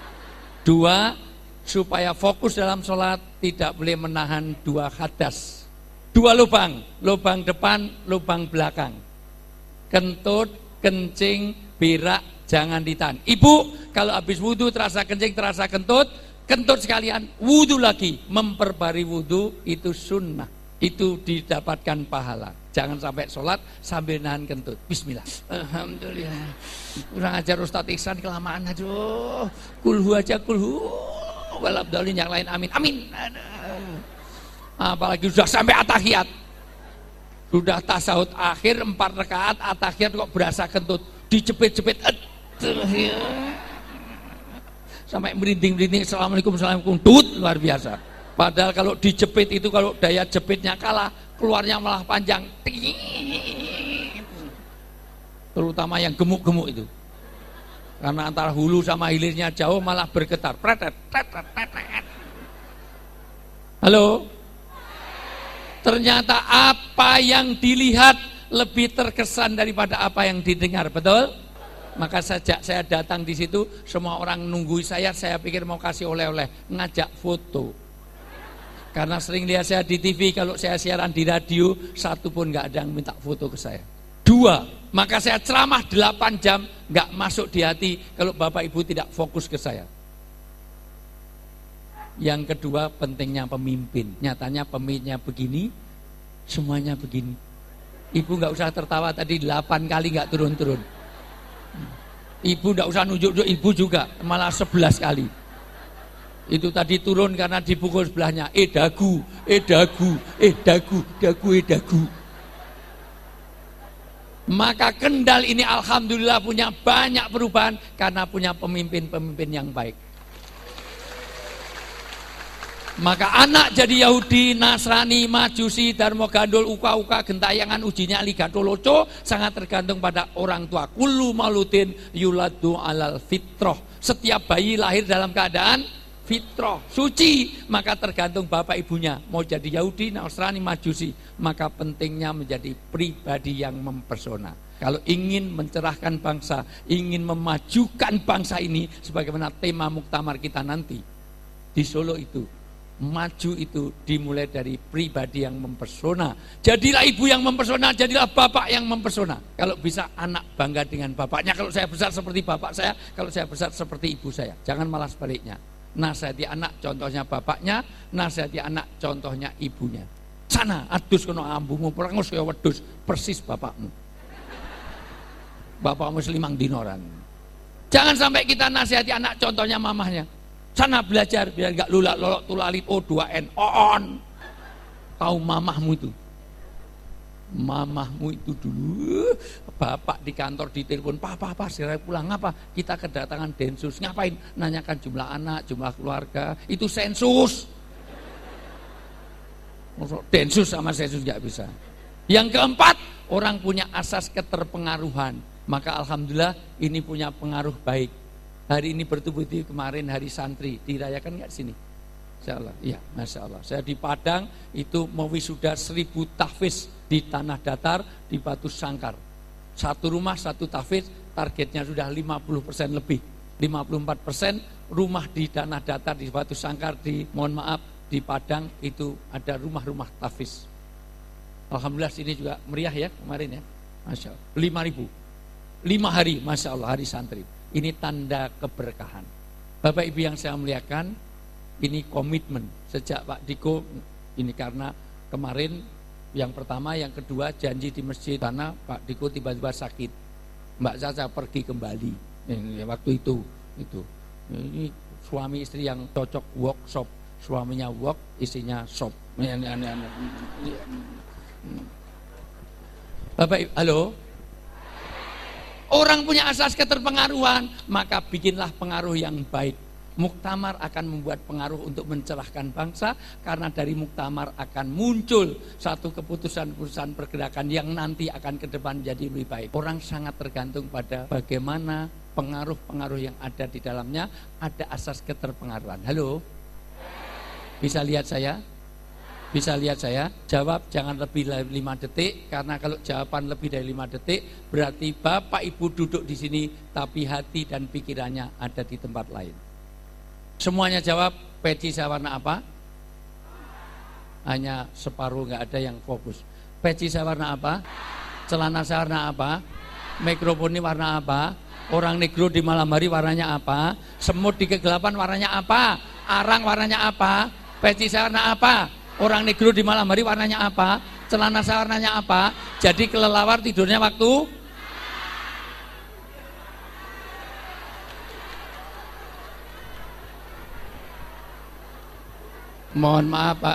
2, supaya fokus dalam sholat tidak boleh menahan 2 hadas. 2 lubang, lubang depan, lubang belakang. Kentut, kencing, berak, jangan ditahan. Ibu, kalau habis wudhu terasa kencing, terasa kentut, kentut sekalian, wudhu lagi. Memperbarui wudhu itu sunnah. Itu didapatkan pahala. Jangan sampai sholat sambil nahan kentut. Bismillah. Alhamdulillah. Kurang ajar Ustadz Ihsan, kelamaan. Aduh, kulhu aja, kulhu. Walabdalin yang lain, amin. Amin. Apalagi sudah sampai atahiyat. Sudah tasawuf akhir 4 rakaat, atahiyat kok berasa kentut. Dijepit-jepit. Sampai merinding-merinding. Assalamualaikum, assalamualaikum. Tut, luar biasa. Padahal kalau dijepit itu, kalau daya jepitnya kalah, keluarnya malah panjang. Terutama yang gemuk-gemuk itu. Karena antara hulu sama hilirnya jauh, malah bergetar. Halo? Ternyata apa yang dilihat lebih terkesan daripada apa yang didengar, betul? Maka sejak saya datang di situ, semua orang nunggu saya pikir mau kasih oleh-oleh, ngajak foto. Karena sering lihat saya di TV, kalau saya siaran di radio, satu pun nggak ada yang minta foto ke saya. 2, maka saya ceramah 8 jam, nggak masuk di hati kalau Bapak Ibu tidak fokus ke saya. Yang kedua, pentingnya pemimpin. Nyatanya pemimpinnya begini, semuanya begini. Ibu nggak usah tertawa tadi 8 kali nggak turun-turun. Ibu nggak usah nunjuk-nunjuk, ibu juga malah 11 kali. Itu tadi turun karena dipukul sebelahnya. Dagu, dagu, dagu. Maka Kendal ini alhamdulillah punya banyak perubahan karena punya pemimpin-pemimpin yang baik. Maka anak jadi Yahudi, Nasrani, Majusi, Darmo Gandul, Uka-uka, Gentayangan, Uji Nyali, Gatoloco sangat tergantung pada orang tua. Kullu mauludin yuladu alal fitroh. Setiap bayi lahir dalam keadaan fitroh, suci. Maka tergantung bapak ibunya. Mau jadi Yahudi, Nasrani, Majusi. Maka pentingnya menjadi pribadi yang mempesona. Kalau ingin mencerahkan bangsa, ingin memajukan bangsa ini, sebagaimana tema muktamar kita nanti di Solo itu, maju itu dimulai dari pribadi yang mempesona. Jadilah ibu yang mempesona, jadilah bapak yang mempesona. Kalau bisa anak bangga dengan bapaknya. Kalau saya besar seperti bapak saya, kalau saya besar seperti ibu saya. Jangan malah sebaliknya. Nasihati anak contohnya bapaknya, nasihati anak contohnya ibunya. Sana adus kono ambumu perangus kaya wedhus, persis bapakmu. Bapakmu selimang dinoran. Jangan sampai kita nasihati anak contohnya mamahnya. Sana belajar biar enggak lolok tulalit O2N. On. Tahu mamahmu itu. Mamahmu itu dulu bapak di kantor ditelepon, "Pak, segera pulang." Ngapa? Kita kedatangan densus. Ngapain? Nanyakan jumlah anak, jumlah keluarga. Itu sensus. Densus sama sensus nggak bisa. Yang keempat, orang punya asas keterpengaruhan. Maka alhamdulillah ini punya pengaruh baik. Hari ini bertubuh di kemarin hari santri dirayakan nggak sini? Insya Allah, iya, masya Allah. Saya di Padang itu mewisuda 1000 tahfiz di tanah datar di Batu Sangkar. Satu rumah satu tahfiz, targetnya sudah 50% lebih. 54% rumah di tanah datar di Batu Sangkar di Padang itu ada rumah-rumah tahfiz. Alhamdulillah sini juga meriah ya kemarin ya, masya Allah. 5.000, 5 hari, masya Allah hari santri. Ini tanda keberkahan. Bapak Ibu yang saya muliakan, ini komitmen sejak Pak Diko ini, karena kemarin yang pertama, yang kedua janji di masjid karena Pak Diko tiba-tiba sakit. Mbak Caca pergi kembali. Waktu itu ini suami istri yang cocok workshop, suaminya work, istrinya shop. Bapak Ibu, halo. Orang punya asas keterpengaruhan, maka bikinlah pengaruh yang baik. Muktamar akan membuat pengaruh untuk mencerahkan bangsa, karena dari muktamar akan muncul satu keputusan-keputusan pergerakan yang nanti akan ke depan jadi lebih baik. Orang sangat tergantung pada bagaimana pengaruh-pengaruh yang ada di dalamnya, ada asas keterpengaruhan. Halo? Bisa lihat saya? Bisa lihat saya, jawab jangan lebih dari 5 detik, karena kalau jawaban lebih dari 5 detik berarti Bapak Ibu duduk di sini tapi hati dan pikirannya ada di tempat lain. Semuanya jawab. Peci saya warna apa? Hanya separuh, nggak ada yang fokus. Peci saya warna apa? Celana saya warna apa? Mikrofon ini warna apa? Orang negro di malam hari warnanya apa? Semut di kegelapan warnanya apa? Arang warnanya apa? Peci saya warna apa? Orang negro di malam hari warnanya apa? Celana saya warnanya apa? Jadi kelelawar tidurnya waktu? Mohon maaf Pak.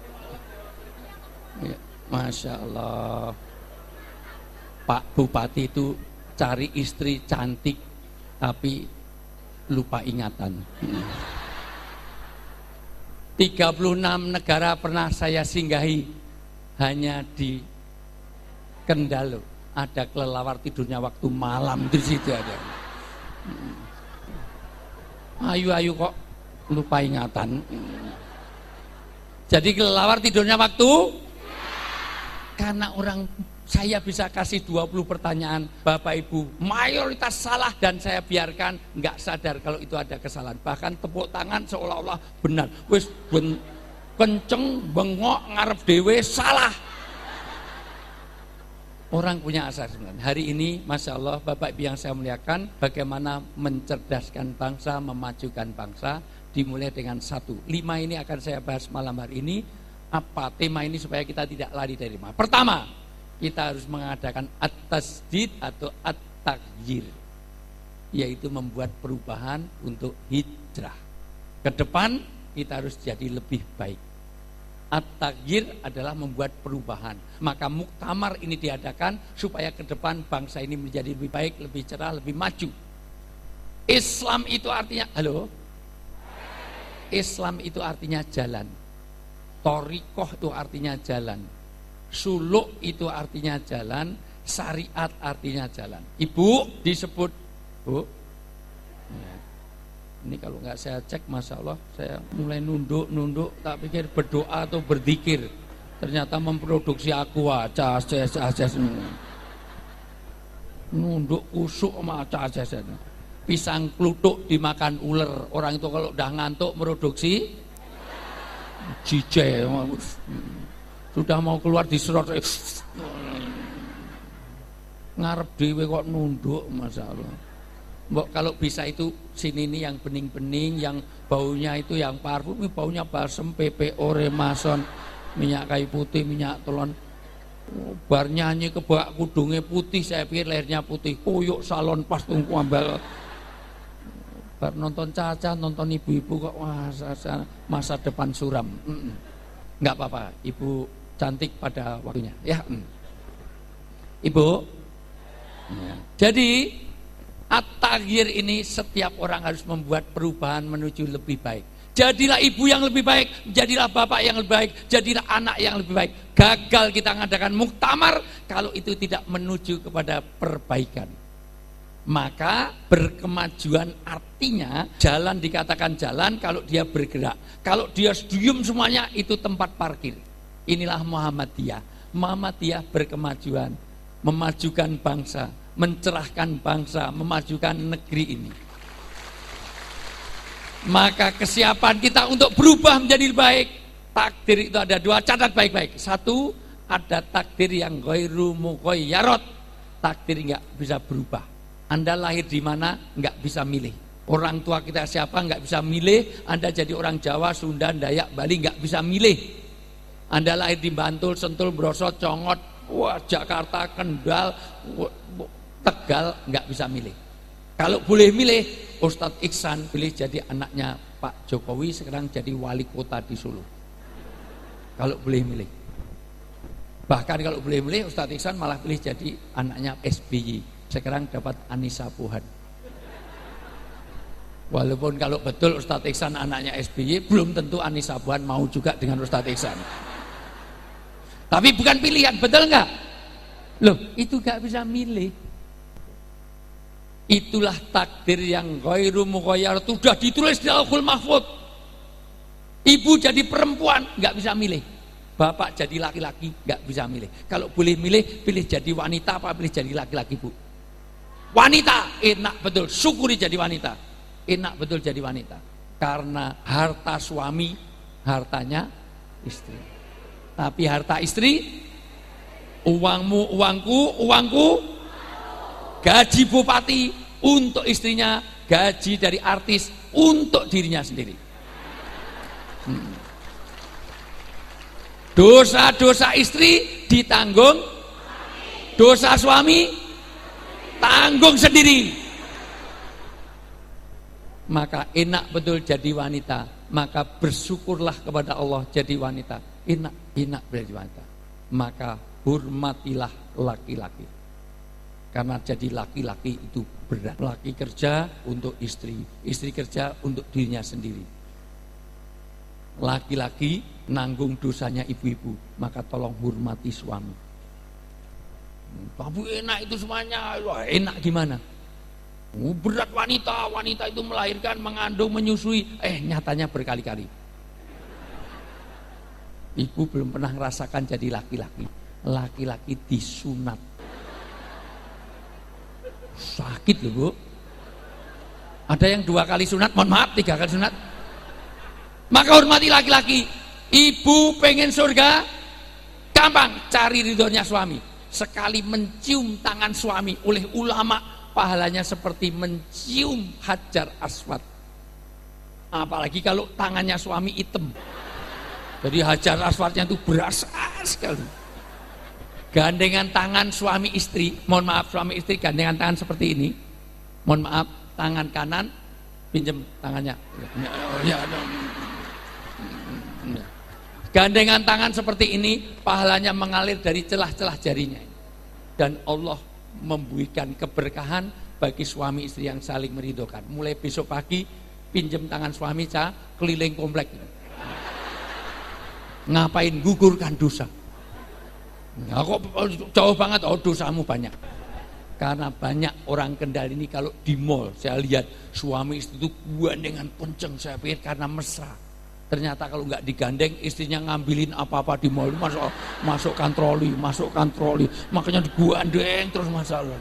Ya, Masya Allah. Pak Bupati itu cari istri cantik tapi lupa ingatan. 36 negara pernah saya singgahi, hanya di Kendal ada kelelawar tidurnya waktu malam di situ ada. Ayu kok lupa ingatan. Jadi kelelawar tidurnya waktu? Karena orang saya bisa kasih 20 pertanyaan, Bapak Ibu mayoritas salah dan saya biarkan, nggak sadar kalau itu ada kesalahan. Bahkan tepuk tangan seolah-olah benar. Wis kenceng bengok ngarep dewe salah. Orang punya asal sebenarnya. Hari ini Masya Allah Bapak Ibu yang saya muliakan, bagaimana mencerdaskan bangsa, memajukan bangsa, dimulai dengan 1. 5 ini akan saya bahas malam hari ini. Apa tema ini supaya kita tidak lari dari tema. Pertama, kita harus mengadakan at-tasdid atau at-taghyir, yaitu membuat perubahan untuk hijrah. Ke depan kita harus jadi lebih baik. At-taghyir adalah membuat perubahan. Maka muktamar ini diadakan supaya ke depan bangsa ini menjadi lebih baik, lebih cerah, lebih maju. Islam itu artinya, halo? Islam itu artinya jalan. Thariqah itu artinya jalan. Suluk itu artinya jalan. Syariat artinya jalan. Ibu disebut, Bu. Ini kalau nggak saya cek, Masya Allah, saya mulai nunduk, tak pikir berdoa atau berzikir. Ternyata memproduksi aqua, cas. Nunduk kusuk sama cas. Pisang kluthuk dimakan ular. Orang itu kalau udah ngantuk produksi jijai. Sudah mau keluar diserot, ngarep dhewe kok nunduk, Masya Allah. Mbok kalau bisa itu sini ini yang bening-bening, yang baunya itu yang parfum, ini baunya balsem, PPO, Remason, minyak kayu putih, minyak telon. Bar nyanyi kebak kudungnya putih, saya pikir lehernya putih, koyok salon pas tungku ambal. Bar nonton Caca, nonton ibu-ibu kok wah masa depan suram. Enggak apa-apa, Ibu cantik pada waktunya ya. Ibu ya. Jadi at-taghyir ini setiap orang harus membuat perubahan menuju lebih baik. Jadilah ibu yang lebih baik, jadilah bapak yang lebih baik, jadilah anak yang lebih baik. Gagal kita mengadakan muktamar kalau itu tidak menuju kepada perbaikan. Maka berkemajuan artinya jalan dikatakan jalan kalau dia bergerak. Kalau dia diem semuanya itu tempat parkir. Inilah Muhammadiyah. Muhammadiyah berkemajuan, memajukan bangsa, mencerahkan bangsa, memajukan negeri ini. Maka kesiapan kita untuk berubah menjadi lebih baik. Takdir itu ada 2, catat baik-baik. 1, ada takdir yang ghairu mughayyarot. Takdir enggak bisa berubah. Anda lahir di mana enggak bisa milih. Orang tua kita siapa enggak bisa milih. Anda jadi orang Jawa, Sunda, Dayak, Bali enggak bisa milih. Anda lahir di Bantul, Sentul, Brosot, Congot, Jakarta, Kendal, Tegal, enggak bisa milih. Kalau boleh milih, Ustadz Iksan pilih jadi anaknya Pak Jokowi, sekarang jadi wali kota di Solo. Kalau boleh milih. Bahkan kalau boleh milih, Ustadz Iksan malah pilih jadi anaknya SBY. Sekarang dapat Anissa Pohan. Walaupun kalau betul Ustadz Iksan anaknya SBY, belum tentu Anissa Pohan mau juga dengan Ustadz Iksan. Tapi bukan pilihan, betul enggak? Loh, itu enggak bisa milih. Itulah takdir yang ghairu mughayyar, sudah ditulis di Lauhul Mahfuz. Ibu jadi perempuan enggak bisa milih. Bapak jadi laki-laki nggak bisa milih. Kalau boleh milih, pilih jadi wanita apa pilih jadi laki-laki, Bu? Wanita, enak betul. Syukuri jadi wanita. Enak betul jadi wanita. Karena harta suami, hartanya istri. Tapi harta istri, uangmu, uangku, uangku. Gaji bupati untuk istrinya, gaji dari artis untuk dirinya sendiri. Dosa-dosa istri ditanggung, dosa suami tanggung sendiri. Maka enak betul jadi wanita. Maka bersyukurlah kepada Allah jadi wanita. Enak jadi wanita. Maka hormatilah laki-laki. Karena jadi laki-laki itu berat. Laki kerja untuk istri, istri kerja untuk dirinya sendiri. Laki-laki nanggung dosanya ibu-ibu, maka tolong hormati suami. Tapi enak itu semuanya. Wah, enak gimana? Berat wanita itu melahirkan, mengandung, menyusui. Nyatanya berkali-kali. Ibu belum pernah merasakan jadi laki-laki. Laki-laki disunat. Sakit loh, Bu. Ada yang 2 kali sunat, mohon maaf 3 kali sunat. Maka hormati laki-laki. Ibu pengen surga, gampang, cari ridhonya suami. Sekali mencium tangan suami oleh ulama, pahalanya seperti mencium Hajar Aswad. Apalagi kalau tangannya suami hitam. Jadi Hajar Aswadnya itu berasa sekali. Gandengan tangan suami istri, mohon maaf suami istri gandengan tangan seperti ini. Mohon maaf, tangan kanan pinjam tangannya. Gandengan tangan seperti ini, pahalanya mengalir dari celah-celah jarinya. Dan Allah memberikan keberkahan bagi suami istri yang saling meridhokan. Mulai besok pagi pinjam tangan suami keliling komplek. Ngapain? Gugurkan dosa. Ya, kok jauh banget, dosamu banyak. Karena banyak orang Kendal ini kalau di mall saya lihat suami istri itu gandengan kenceng, saya pikir karena mesra. Ternyata kalau nggak digandeng istrinya ngambilin apa-apa di mall, masukkan troli, makanya digandeng terus masalah.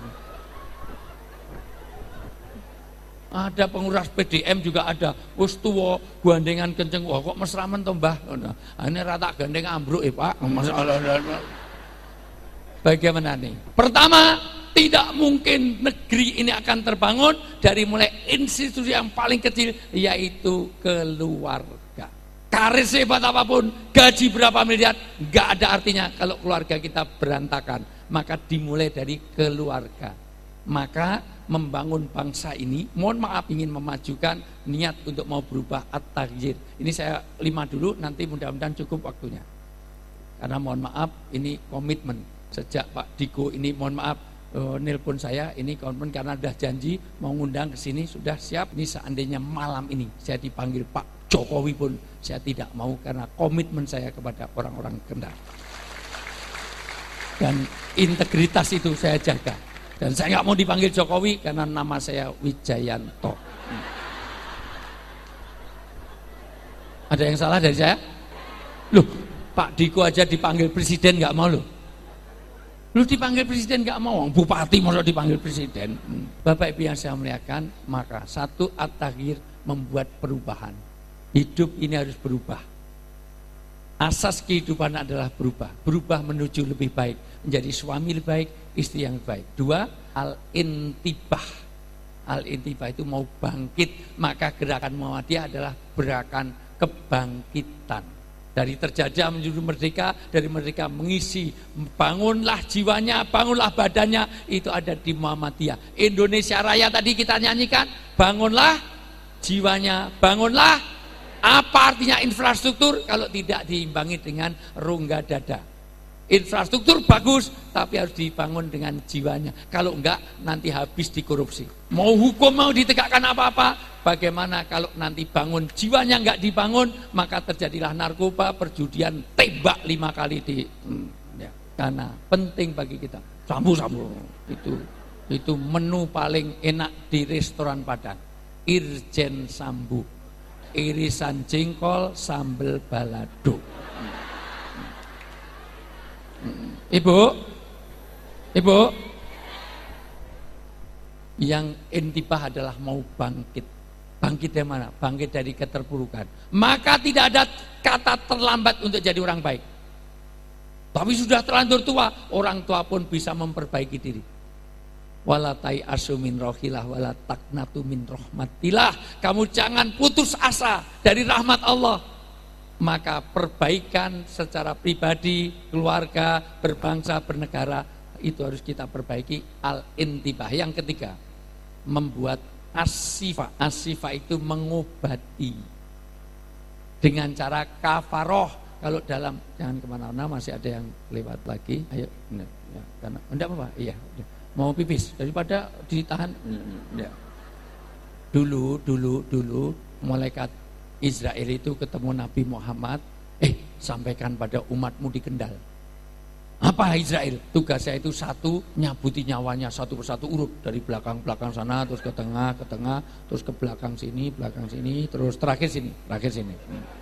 Ada penguras PDM juga ada, wis tuwa gandengan kenceng, wah kok mesra men to Mbah. Ini rata gandeng ambruk Pak. Masalah. Bagaimana nih? Pertama, tidak mungkin negeri ini akan terbangun dari mulai institusi yang paling kecil, yaitu keluarga. Karir sehebat apapun, gaji berapa miliar, nggak ada artinya kalau keluarga kita berantakan. Maka dimulai dari keluarga. Maka membangun bangsa ini, mohon maaf ingin memajukan niat untuk mau berubah at-taghyir. Ini saya 5 dulu, nanti mudah-mudahan cukup waktunya. Karena mohon maaf ini komitmen. Sejak Pak Diko ini mohon maaf nelpon saya, ini komitmen karena sudah janji mau ngundang ke sini, sudah siap. Ini seandainya malam ini saya dipanggil Pak Jokowi pun saya tidak mau karena komitmen saya kepada orang-orang Kendal. Dan integritas itu saya jaga. Dan saya nggak mau dipanggil Jokowi karena nama saya Wijayanto. Ada yang salah dari saya? Loh, Pak Diko aja dipanggil presiden nggak mau loh. Lu dipanggil presiden nggak mau, bupati mau dipanggil presiden. Bapak Ibu yang saya muliakan, maka satu at-taghyir membuat perubahan. Hidup ini harus berubah. Asas kehidupan adalah berubah menuju lebih baik, menjadi suami lebih baik, istri yang lebih baik. 2, al-intibah. Al-intibah itu mau bangkit, maka gerakan Muhammadiyah adalah gerakan kebangkitan. Dari terjajah menuju merdeka, dari merdeka mengisi, bangunlah jiwanya, bangunlah badannya, itu ada di Muhammadiyah. Indonesia Raya tadi kita nyanyikan, bangunlah jiwanya, bangunlah. Apa artinya infrastruktur kalau tidak diimbangi dengan rongga dada? Infrastruktur bagus, tapi harus dibangun dengan jiwanya. Kalau enggak, nanti habis dikorupsi. Mau hukum, mau ditegakkan apa-apa, bagaimana kalau nanti bangun jiwanya enggak dibangun, maka terjadilah narkoba, perjudian, tembak 5 kali di ya. Karena penting bagi kita. Sambu-sambu itu menu paling enak di restoran Padang. Irjen Sambu, irisan jengkol, sambal balado. Ibu, ibu, yang intibah adalah mau bangkit. Bangkit dari mana? Bangkit dari keterpurukan. Maka tidak ada kata terlambat untuk jadi orang baik. Tapi sudah terlanjur tua, orang tua pun bisa memperbaiki diri. Wala tai'asu min rohillah wala taqnatu min rahmatillah. Kamu jangan putus asa dari rahmat Allah. Maka perbaikan secara pribadi, keluarga, berbangsa, bernegara, itu harus kita perbaiki. Al-intibah. Yang ketiga, membuat asifah. Asifah itu mengobati dengan cara kafaroh. Kalau dalam, jangan kemana-mana, masih ada yang lewat lagi. Ayo, ya, karena enggak apa-apa. Iya, mau pipis daripada ditahan. Ya. Dulu malaikat Israel itu ketemu Nabi Muhammad, sampaikan pada umatmu di Kendal. Apa Israel? Tugas saya itu satu, nyabuti nyawanya satu persatu, urut dari belakang sana, terus ke tengah, terus ke belakang sini, terus terakhir sini.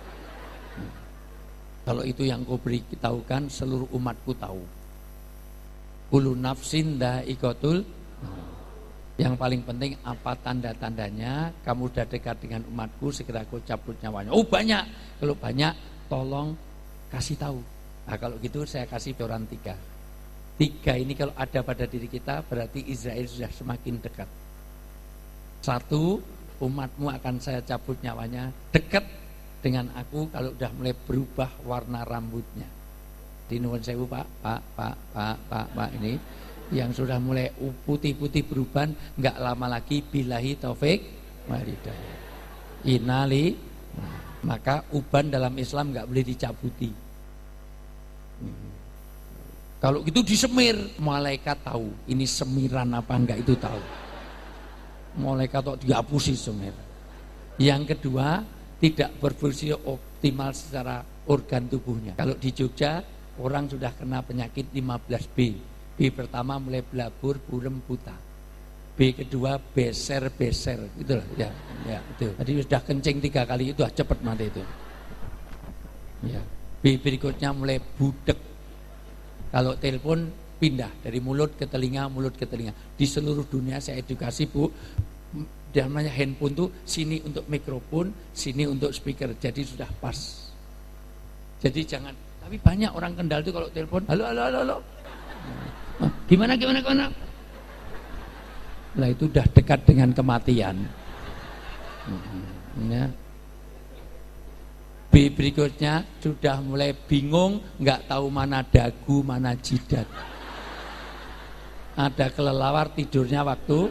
Kalau itu yang kau beritahukan, seluruh umatku tahu. Kullu nafsin dha'iqatul. Yang paling penting apa tanda-tandanya? Kamu sudah dekat dengan umatku, segera kau cabut nyawanya. Oh banyak, kalau banyak tolong kasih tahu. Nah kalau gitu saya kasih orang 3. 3 ini kalau ada pada diri kita, berarti Israel sudah semakin dekat. 1, umatmu akan saya cabut nyawanya, dekat dengan aku kalau sudah mulai berubah warna rambutnya. Di nuwun sewu Pak ini yang sudah mulai putih-putih berubah, enggak lama lagi billahi taufik walhidayah. Innali, maka uban dalam Islam enggak boleh dicabuti. Kalau gitu disemir, malaikat tahu ini semiran apa enggak, itu tahu. Malaikat kok dihapusi semir. Yang kedua, tidak berfungsi optimal secara organ tubuhnya. Kalau di Jogja orang sudah kena penyakit 15B. B pertama mulai belabur, burem, buta. B kedua beser, gitu loh. Ya, itu. Tadi sudah kencing 3 kali itu cepat mati itu. Ya. B berikutnya mulai budek. Kalau telepon pindah dari mulut ke telinga. Di seluruh dunia saya edukasi, Bu. Namanya handphone tuh sini untuk mikrofon, sini untuk speaker, jadi sudah pas. Jadi jangan. Tapi banyak orang Kendal tuh kalau telepon, halo. Gimana? Lah itu udah dekat dengan kematian. Ya. B berikutnya sudah mulai bingung, nggak tahu mana dagu, mana jidat. Ada kelelawar tidurnya waktu.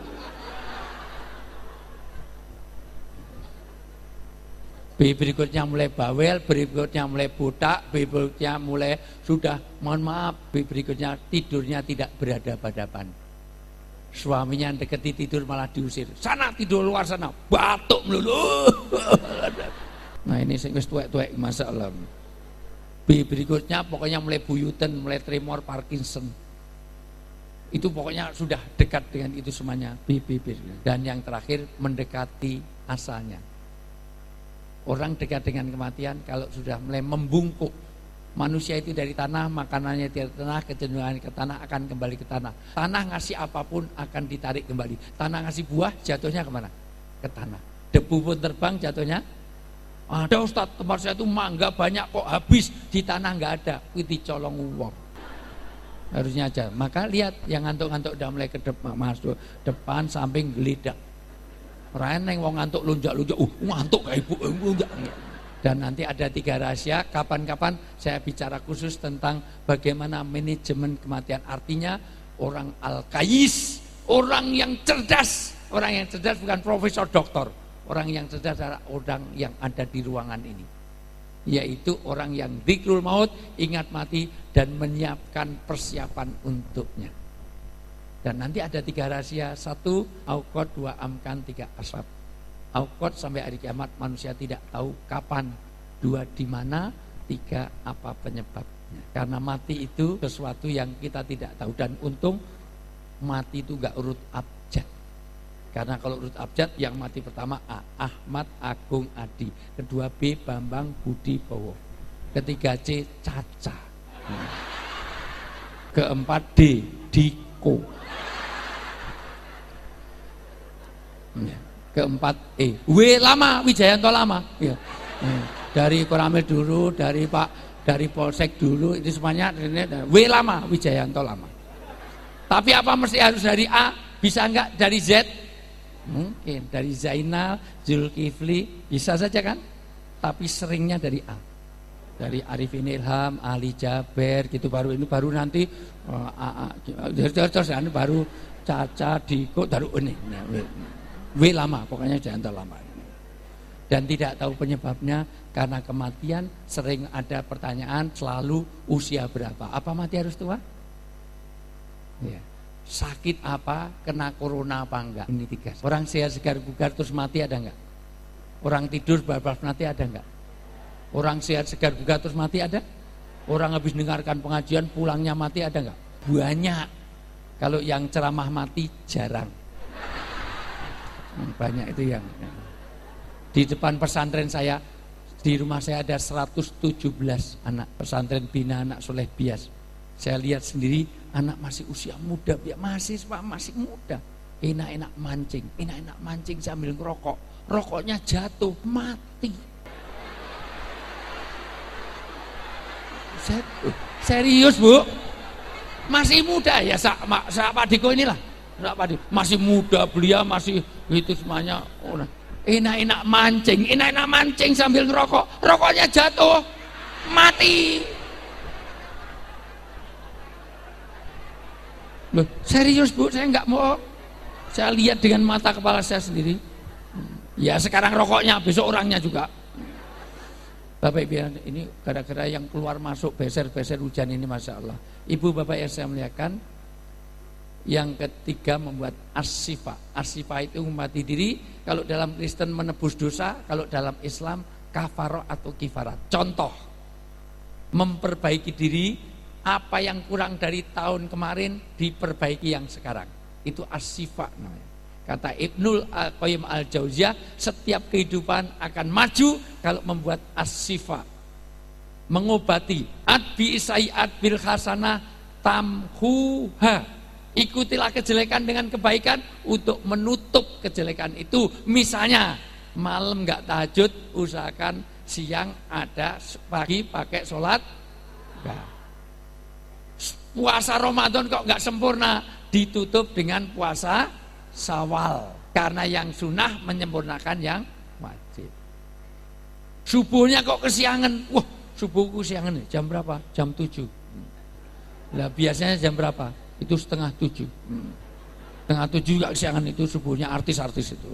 B berikutnya mulai bawel, berikutnya mulai botak, B berikutnya mulai sudah, mohon maaf, B berikutnya tidurnya tidak berhadapan-hadapan. Suaminya deketi tidur malah diusir. Sana tidur luar sana, batuk melulu. Nah ini wis tuwek-tuwek masalah. B berikutnya pokoknya mulai buyutan, mulai tremor, Parkinson. Itu pokoknya sudah dekat dengan itu semuanya. B. Dan yang terakhir mendekati asalnya. Orang dekat dengan kematian kalau sudah mulai membungkuk. Manusia itu dari tanah, makanannya dari tanah, kecenderungan ke tanah akan kembali ke tanah. Tanah ngasih apapun akan ditarik kembali. Tanah ngasih buah, jatuhnya kemana? Ke tanah. Debu pun terbang, jatuhnya. Ada Ustadz, tempat saya itu mangga banyak kok habis, di tanah nggak ada. Itu colong uang. Harusnya aja. Maka lihat yang ngantuk-ngantuk udah mulai ke depan, masuk depan, samping, gelidak. Reneng wong ngantuk lunjak-lunjak, ngantuk kayak ibu lunjak. Dan nanti ada 3 rahasia. Kapan-kapan saya bicara khusus tentang bagaimana manajemen kematian. Artinya orang al-kayis, orang yang cerdas. Orang yang cerdas bukan profesor doktor. Orang yang cerdas adalah orang yang ada di ruangan ini. Yaitu orang yang dzikrul maut, ingat mati dan menyiapkan persiapan untuknya. Dan nanti ada 3 rahasia. 1, auqat, 2, amkan, 3, asab. Auqat sampai hari kiamat manusia tidak tahu kapan. 2, di mana. 3, apa penyebabnya. Karena mati itu sesuatu yang kita tidak tahu. Dan untung mati itu gak urut abjad. Karena kalau urut abjad yang mati pertama A, Ahmad, Agung, Adi. Kedua B, Bambang, Budi, Bowo. Ketiga C, Caca. Keempat D, Diko. Ya. Keempat E, W lama, Wijayanto lama. Ya. Dari Koramil dulu, dari Polsek dulu, itu semuanya W lama, Wijayanto lama. Tapi apa mesti harus dari A? Bisa enggak dari Z? Mungkin dari Zainal, Zulkifli, bisa saja kan? Tapi seringnya dari A. Dari Arifin Ilham, Ali Jaber, gitu baru nanti terus baru Caca, Diko, baru ini. W lama, pokoknya Wijayanto lama. Dan tidak tahu penyebabnya karena kematian sering ada pertanyaan selalu usia berapa? Apa mati harus tua? Ya. Sakit apa? Kena corona apa enggak? Ini 3. Orang sehat segar bugar terus mati ada enggak? Orang tidur bablas mati ada enggak? Orang sehat segar bugar terus mati ada? Orang habis dengarkan pengajian pulangnya mati ada enggak? Banyak. Kalau yang ceramah mati jarang. Banyak itu yang. Di depan pesantren saya, di rumah saya ada 117 anak pesantren bina anak soleh bias. Saya lihat sendiri anak masih usia muda, mahasiswa masih muda. Enak-enak mancing sambil ngerokok. Rokoknya jatuh, mati. Serius Bu, masih muda ya, Pak Diko inilah. Pak Diko masih muda, beliau masih itu semuanya. Enak-enak mancing sambil ngerokok. Rokoknya jatuh, mati. Loh, serius Bu, saya nggak mau. Saya lihat dengan mata kepala saya sendiri. Ya sekarang rokoknya, besok orangnya juga. Bapak Ibu, ini gara-gara yang keluar masuk beser-beser hujan ini, Masya Allah. Ibu Bapak yang saya muliakan, yang ketiga membuat as-sifa. As-sifa itu mati diri. Kalau dalam Kristen menebus dosa, kalau dalam Islam kafaroh atau kifarat. Contoh, memperbaiki diri. Apa yang kurang dari tahun kemarin diperbaiki yang sekarang. Itu as-sifa namanya. Kata Ibnul Qayyim al-Jauziyah, setiap kehidupan akan maju kalau membuat as-sifa. Mengobati adbi sayiat bil hasanah tamhuha. Ikutilah kejelekan dengan kebaikan untuk menutup kejelekan itu. Misalnya malam enggak tahajud, usahakan siang ada, pagi pakai sholat. Enggak. Puasa Ramadan kok nggak sempurna, ditutup dengan puasa Syawal, karena yang sunnah menyempurnakan yang wajib. Subuhnya kok kesiangan, wah subuhku kesiangan, jam berapa? Jam 7. Lah biasanya jam berapa? Itu 6:30. 6:30 juga kesiangan, itu subuhnya artis-artis itu.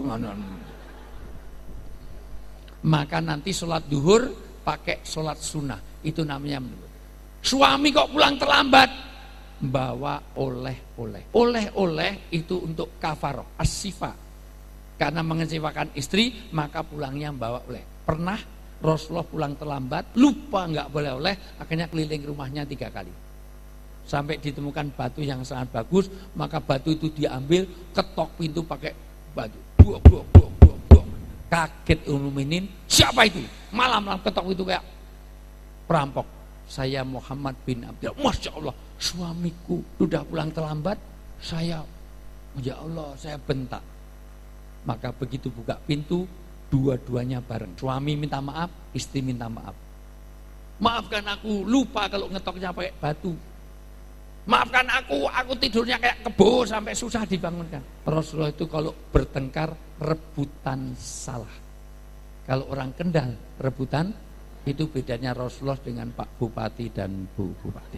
Maka nanti sholat duhur pakai sholat sunnah, itu namanya menurut. Suami kok pulang terlambat, bawa oleh-oleh itu untuk kafaroh as-sifa, karena mengecewakan istri maka pulangnya bawa oleh. Pernah Rasulullah pulang terlambat, lupa nggak boleh oleh, akhirnya keliling rumahnya 3 kali sampai ditemukan batu yang sangat bagus, maka batu itu diambil, ketok pintu pakai batu, buak. Kaget Mukminin, siapa itu? Malam-malam ketok itu kayak perampok. Saya Muhammad bin Abdullah. Masya Allah, suamiku sudah pulang terlambat, saya, ya Allah, saya bentak. Maka begitu buka pintu, dua-duanya bareng. Suami minta maaf, istri minta maaf. Maafkan aku, lupa kalau ngetoknya pakai batu. Maafkan aku tidurnya kayak kebo sampai susah dibangunkan. Rasulullah itu kalau bertengkar, rebutan salah. Kalau orang Kendal, rebutan. Itu bedanya Rasulullah dengan Pak Bupati dan Bu Bupati.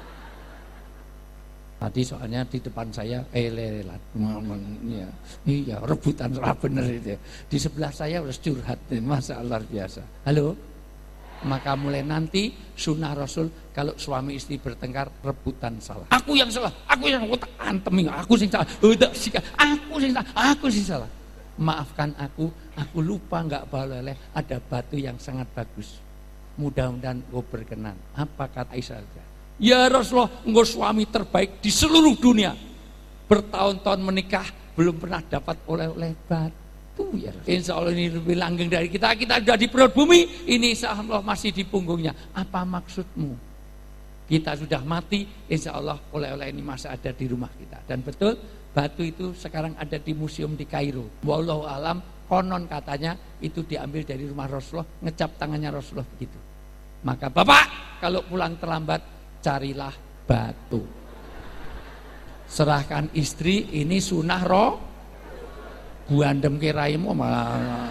Tadi soalnya di depan saya lelat. Iya, rebutan salah bener itu. Di sebelah saya harus curhat, Masya Allah biasa. Halo. Maka mulai nanti sunnah Rasul kalau suami istri bertengkar rebutan salah. Aku yang salah, aku yang antem, aku sing salah. Aku sing salah. Maafkan aku lupa nggak boleh, ada batu yang sangat bagus. Mudah-mudahan engkau berkenan. Apa kata Aisyah? Ya Rasulullah, engkau suami terbaik di seluruh dunia. Bertahun-tahun menikah belum pernah dapat oleh-oleh batu. Ya Rasulullah. Insya Allah ini lebih langgeng dari kita. Kita sudah di perut bumi, ini insya Allah masih di punggungnya. Apa maksudmu? kita sudah mati, insya Allah oleh-oleh ini masih ada di rumah kita. Dan betul, batu itu sekarang ada di museum di Kairo. Wallahu alam, konon katanya itu diambil dari rumah Rasulullah, ngecap tangannya Rasulullah begitu. Maka Bapak, kalau pulang terlambat, carilah batu. Serahkan istri, ini sunnah roh. Guandem kiraimu malah.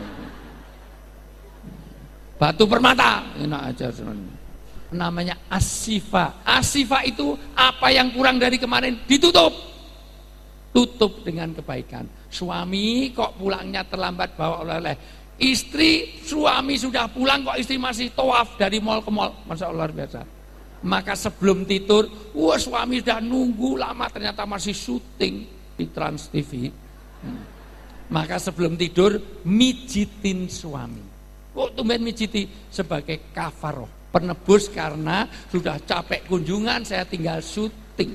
Batu permata, enak aja. Namanya asifa. Asifa itu apa yang kurang dari kemarin ditutup. Tutup dengan kebaikan. Suami kok pulangnya terlambat bawa oleh-oleh. Istri, suami sudah pulang kok istri masih tawaf dari mall ke mall. Masya Allah luar biasa. Maka sebelum tidur, wah suami sudah nunggu lama ternyata masih syuting di Trans TV. Maka sebelum tidur mijitin suami. Kok tumben mijiti? Sebagai kafaroh, penebus karena sudah capek kunjungan, saya tinggal syuting.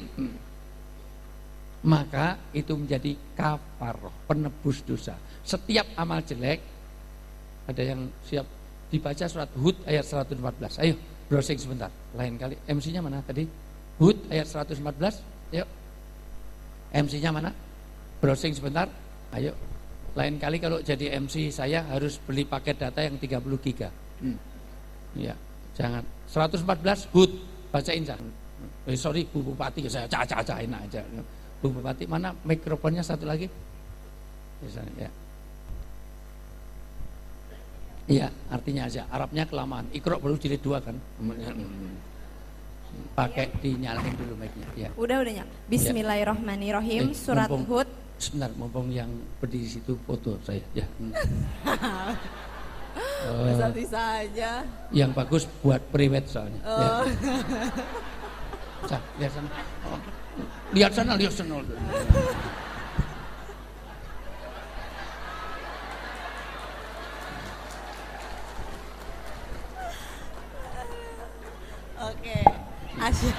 Maka itu menjadi kafaroh, penebus dosa. Setiap amal jelek, ada yang siap dibaca surat Hud ayat 114. Ayo browsing sebentar, lain kali. MC-nya mana tadi? Hud ayat 114. Ayo. MC-nya mana? Browsing sebentar. Ayo. Lain kali kalau jadi MC saya harus beli paket data yang 30 giga. Ya, jangan. 114 Hud, bacain jangan. Sorry Bu Bupati, saya cacain aja. Bu Bupati, mana mikrofonnya satu lagi? Ya. Iya, artinya aja. Arabnya kelamaan. Iqra baru jilid 2 kan. Pakai dinyalain dulu mic-nya. Ya. Udah nyala. Bismillahirrahmanirrahim. Surat Hud. Sebentar, mumpung yang berdiri situ foto saya. Ya. Bisa aja. Yang bagus buat private soalnya. Ya. Lihat sana. Oh. Lihat sana. Oke. Asyik.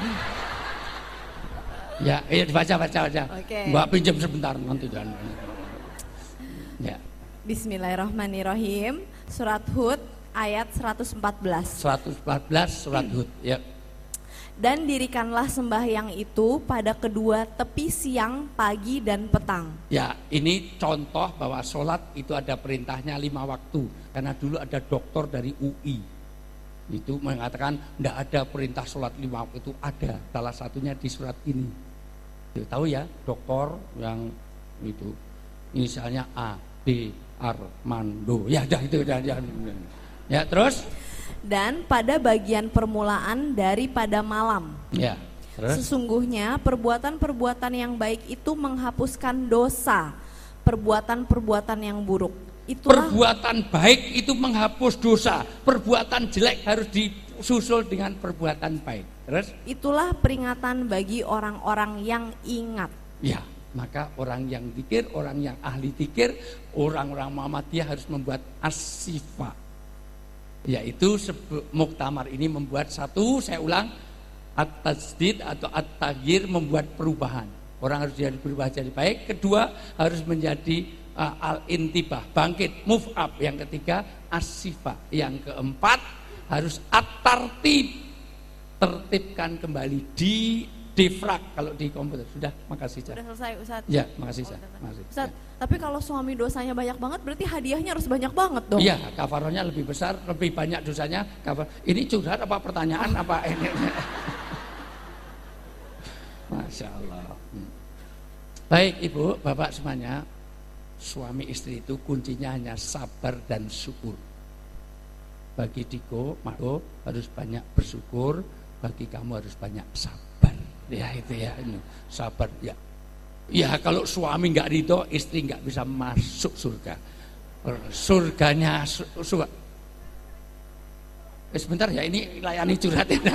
Ya, baca. Oke. Mbak pinjam sebentar nanti dan. Ya. Bismillahirrahmanirrahim. Surat Hud ayat 114. 114 surat Hud. Ya. Dan dirikanlah sembahyang itu pada kedua tepi siang, pagi dan petang. Ya, ini contoh bahwa sholat itu ada perintahnya 5 waktu. Karena dulu ada doktor dari UI. Itu mengatakan tidak ada perintah sholat 5 waktu, itu ada. Salah satunya di surat ini. Tahu ya, dokter yang itu inisialnya A, B, Armando. Ya, itu. Ya, terus? Dan pada bagian permulaan daripada malam. Ya, terus? Sesungguhnya perbuatan-perbuatan yang baik itu menghapuskan dosa, perbuatan-perbuatan yang buruk. Itulah perbuatan baik itu menghapus dosa, perbuatan jelek harus disusul dengan perbuatan baik. Terus? Itulah peringatan bagi orang-orang yang ingat. Ya, maka orang yang zikir, orang yang ahli zikir, orang-orang Muhammadiyah harus membuat as-sifa. Yaitu muktamar ini membuat satu, saya ulang, at-tajdid atau at-taghyir, membuat perubahan. Orang harus jadi berubah jadi baik. Kedua, harus menjadi al-intibah, bangkit, move up. Yang ketiga, as-sifa. Yang keempat, harus at-tartib, tertibkan kembali, di defrag kalau di komputer. Sudah, makasih Cak. Sudah selesai Ustaz. Ya, makasih Cak. Ustaz, tapi kalau suami dosanya banyak banget berarti hadiahnya harus banyak banget dong. Iya, kafarohnya lebih besar, lebih banyak dosanya. Ini curhat apa pertanyaan apa ini? Masya Allah. Baik Ibu, Bapak semuanya, suami istri itu kuncinya hanya sabar dan syukur. Bagi Diko, Mako harus banyak bersyukur, bagi kamu harus banyak sabar. Ya itu ya, ini sabar ya. Ya kalau suami nggak ridho, istri nggak bisa masuk surga. Surganya surga. Sebentar ya, ini layani curhat ya.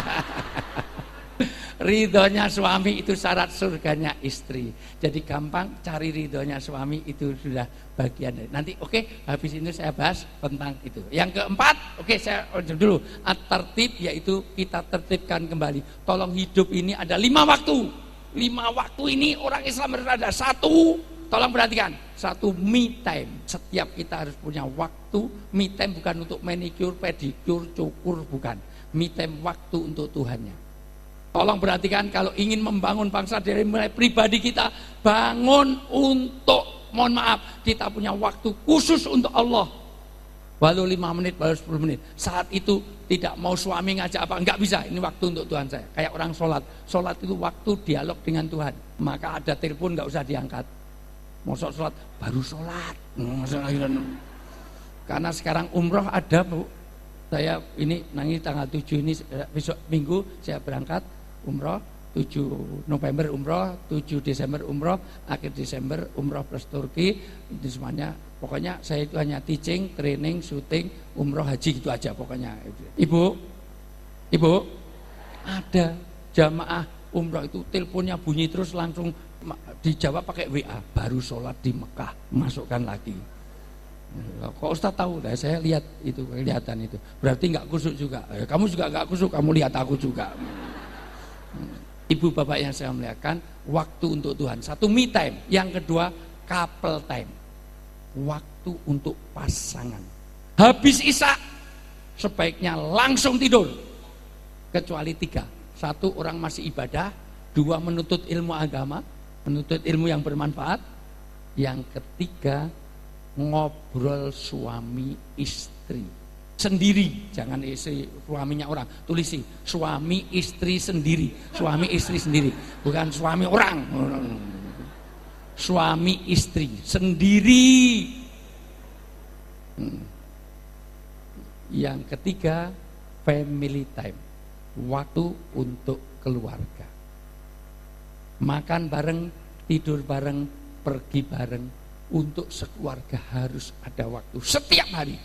Ridhonya suami itu syarat surganya istri. Jadi gampang cari ridhonya suami, itu sudah bagian dari. Nanti oke, habis ini saya bahas tentang itu. Yang keempat, oke saya dulu, at-tartib, yaitu kita tertibkan kembali. Tolong, hidup ini ada 5 waktu. 5 waktu ini orang Islam harus ada. 1, tolong perhatikan, satu me time. Setiap kita harus punya waktu. Me time bukan untuk manicure, pedicure, cukur, bukan. Me time waktu untuk Tuhannya. Tolong perhatikan, kalau ingin membangun bangsa dari mulai pribadi kita, bangun untuk, mohon maaf, kita punya waktu khusus untuk Allah. Walau 5 menit, walau 10 menit. Saat itu tidak mau suami ngajak apa, enggak bisa. Ini waktu untuk Tuhan saya. Kayak orang sholat. Sholat itu waktu dialog dengan Tuhan. Maka ada telepon enggak usah diangkat. Mau sholat, baru sholat. Karena sekarang umroh ada, Bu. Saya ini nanti tanggal 7 ini, besok minggu saya berangkat umroh. 7 November umroh, 7 Desember umroh, akhir Desember umroh plus Turki. Itu semuanya, pokoknya saya itu hanya teaching, training, syuting, umroh, haji gitu aja pokoknya. Ibu, ada jamaah umroh itu teleponnya bunyi terus langsung dijawab pakai WA. Baru sholat di Mekah, masukkan lagi. Kok Ustaz tahu? Nah, saya lihat itu, kelihatan itu. Berarti nggak kusuk juga. Kamu juga nggak kusuk, kamu lihat aku juga. Ibu bapak yang saya muliakan, waktu untuk Tuhan. Satu me time, yang kedua couple time. Waktu untuk pasangan. Habis Isya sebaiknya langsung tidur. Kecuali 3. 1 orang masih ibadah, 2 menuntut ilmu agama, menuntut ilmu yang bermanfaat. Yang ketiga ngobrol suami istri. Sendiri, jangan istri suaminya orang, tulisi suami istri sendiri, suami istri sendiri, bukan suami orang, suami istri sendiri. Yang ketiga family time, waktu untuk keluarga, makan bareng, tidur bareng, pergi bareng. Untuk sekeluarga harus ada waktu setiap hari.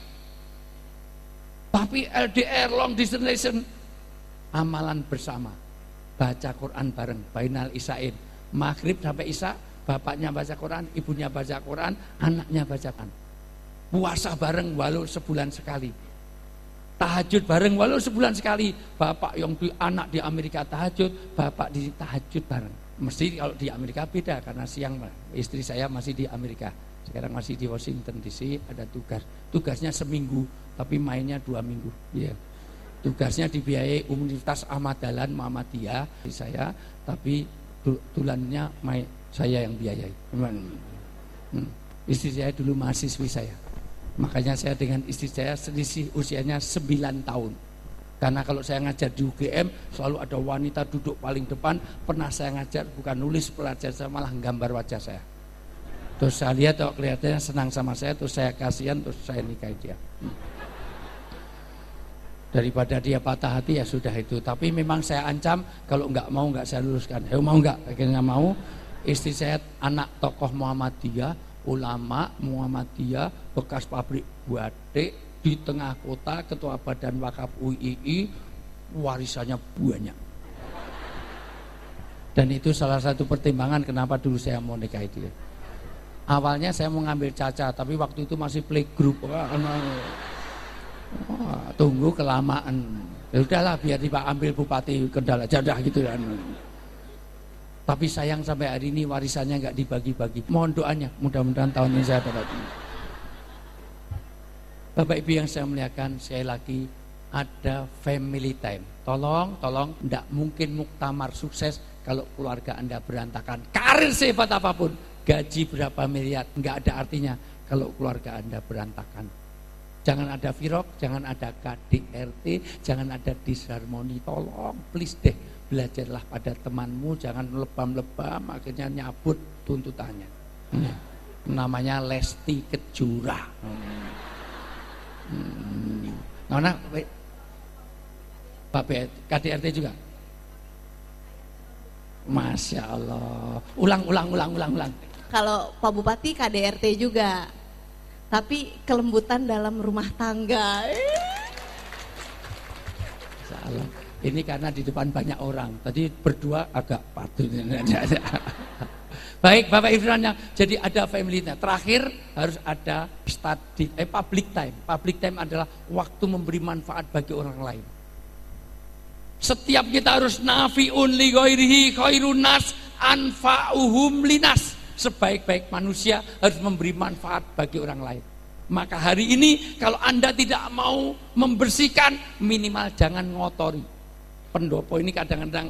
Tapi LDR, long distance relation, amalan bersama, baca Quran bareng, bainal isyain, maghrib sampai isya, bapaknya baca Quran, ibunya baca Quran, anaknya baca Quran. Puasa bareng walau sebulan sekali, tahajud bareng walau sebulan sekali. Bapak yang anak di Amerika tahajud, bapak di tahajud bareng. Mesti kalau di Amerika beda karena siang, istri saya masih di Amerika. Sekarang masih di Washington DC, ada tugasnya seminggu, tapi mainnya 2 minggu. Ya. Tugasnya dibiayai Universitas Ahmad Dahlan Muhammadiyah saya, tapi tulannya saya yang biayai. Istri saya dulu mahasiswi saya, makanya saya dengan istri saya selisih usianya 9 tahun. Karena kalau saya ngajar di UGM selalu ada wanita duduk paling depan. Pernah saya ngajar bukan nulis pelajaran saya, malah gambar wajah saya. Terus saya lihat kalau kelihatannya senang sama saya, terus saya kasihan, terus saya nikahi dia. Daripada dia patah hati ya sudah itu. Tapi memang saya ancam kalau nggak mau nggak saya luruskan. Mau nggak? Akhirnya mau. Istri saya anak tokoh Muhammadiyah, ulama Muhammadiyah, bekas pabrik batik di tengah kota, ketua badan wakaf UII, warisannya banyak. Dan itu salah satu pertimbangan kenapa dulu saya mau nikahi dia. Awalnya saya mau ngambil Caca, tapi waktu itu masih playgroup. Tunggu kelamaan. Ya udahlah, biar Pak ambil Bupati Kendal aja dah gitu kan. Tapi sayang sampai hari ini warisannya nggak dibagi-bagi. Mohon doanya, mudah-mudahan tahun ini saya dapat. Bapak Ibu yang saya muliakan, sekali lagi ada family time. Tolong, tidak mungkin muktamar sukses kalau keluarga Anda berantakan. Karir sehebat apapun, gaji berapa miliar, nggak ada artinya kalau keluarga Anda berantakan. Jangan ada virok, jangan ada KDRT, jangan ada disharmoni. Tolong, please deh, belajarlah pada temanmu, jangan lebam-lebam, akhirnya nyabut tuntutannya. Namanya Lesti Kejora. Mana Pak KDRT juga? Masya Allah. Ulang. Kalau Pak Bupati KDRT juga, tapi kelembutan dalam rumah tangga. Salah. Ini karena di depan banyak orang. Tadi berdua agak patut. Baik Bapak Ibu, jadi ada family time. Terakhir harus ada public time. Public time adalah waktu memberi manfaat bagi orang lain. Setiap kita harus nafi'un li ghairihi khairun nas anfa'uhum linas. sebaik-baik manusia harus memberi manfaat bagi orang lain. Maka hari ini kalau Anda tidak mau membersihkan, minimal jangan ngotori. Pendopo ini kadang-kadang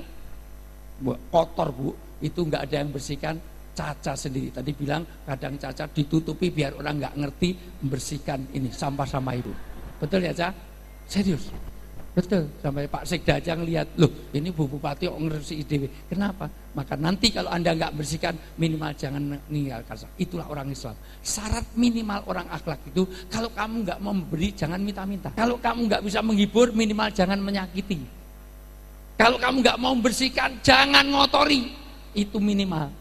kotor Bu, itu nggak ada yang bersihkan. Caca sendiri tadi bilang kadang Caca ditutupi biar orang nggak ngerti membersihkan ini sampah sama itu. Betul ya Caca? Serius? Betul. Sampai Pak Sekda aja ngelihat, loh ini Bu Bupati kok ngersi dewe. Kenapa? Maka nanti kalau Anda nggak bersihkan, minimal jangan meninggalkan. Itulah orang Islam. Syarat minimal orang akhlak itu, kalau kamu nggak memberi, jangan minta-minta. Kalau kamu nggak bisa menghibur, minimal jangan menyakiti. Kalau kamu nggak mau membersihkan, jangan ngotori. Itu minimal.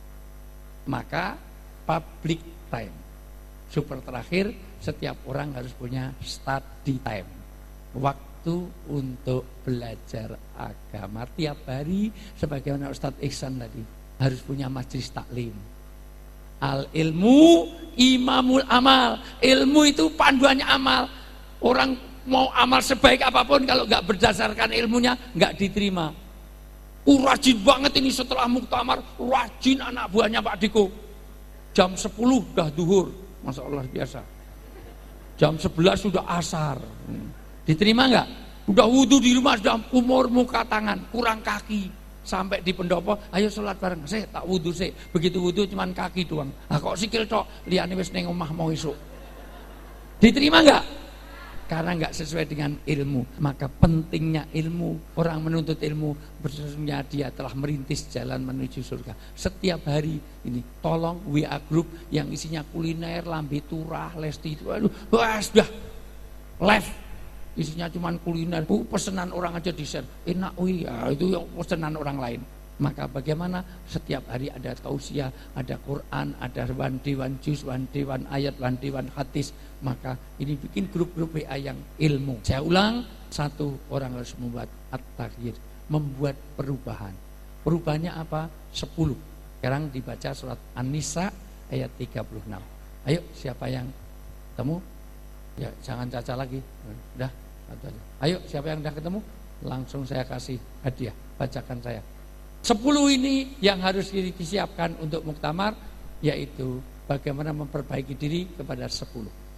Maka public time. Super terakhir, setiap orang harus punya study time. Waktu untuk belajar agama tiap hari, sebagaimana Ustadz Ihsan tadi, harus punya majelis taklim. Al ilmu imamul amal. Ilmu itu panduannya amal. Orang mau amal sebaik apapun, kalau nggak berdasarkan ilmunya nggak diterima. Rajin banget ini setelah muktamar, rajin anak buahnya Pak Diko. Jam 10 udah duhur, Masya Allah biasa. Jam 11 sudah asar. Diterima nggak? Udah wudhu di rumah, sudah umur muka tangan, kurang kaki. Sampai di pendopo, ayo sholat bareng. Saya tak wudhu sih. Begitu wudhu cuman kaki doang. Ah kok sikil tok, liane wis ning omah mau isuk. Diterima nggak? Karena nggak sesuai dengan ilmu. Maka pentingnya ilmu, orang menuntut ilmu, bersesungguhnya dia telah merintis jalan menuju surga. Setiap hari ini tolong WA group yang isinya kuliner, lambe turah, lesti itu, aduh, wah sudah live, isinya cuman kuliner, pesanan orang aja di share, enak ya, itu yang pesanan orang lain. Maka bagaimana setiap hari ada tausiah, ada Quran, ada wan juz, wan ayat, wan hadis. Maka ini bikin grup-grup WA yang ilmu. Saya ulang, satu orang harus membuat at-taghyir, membuat perubahan. Perubahannya apa? 10. Sekarang dibaca surat An-Nisa ayat 36. Ayo siapa yang ketemu? Ya jangan Caca lagi. Udah, satu aja. Ayo siapa yang udah ketemu? Langsung saya kasih hadiah. Bacakan saya. 10 ini yang harus disiapkan untuk muktamar, yaitu bagaimana memperbaiki diri kepada 10.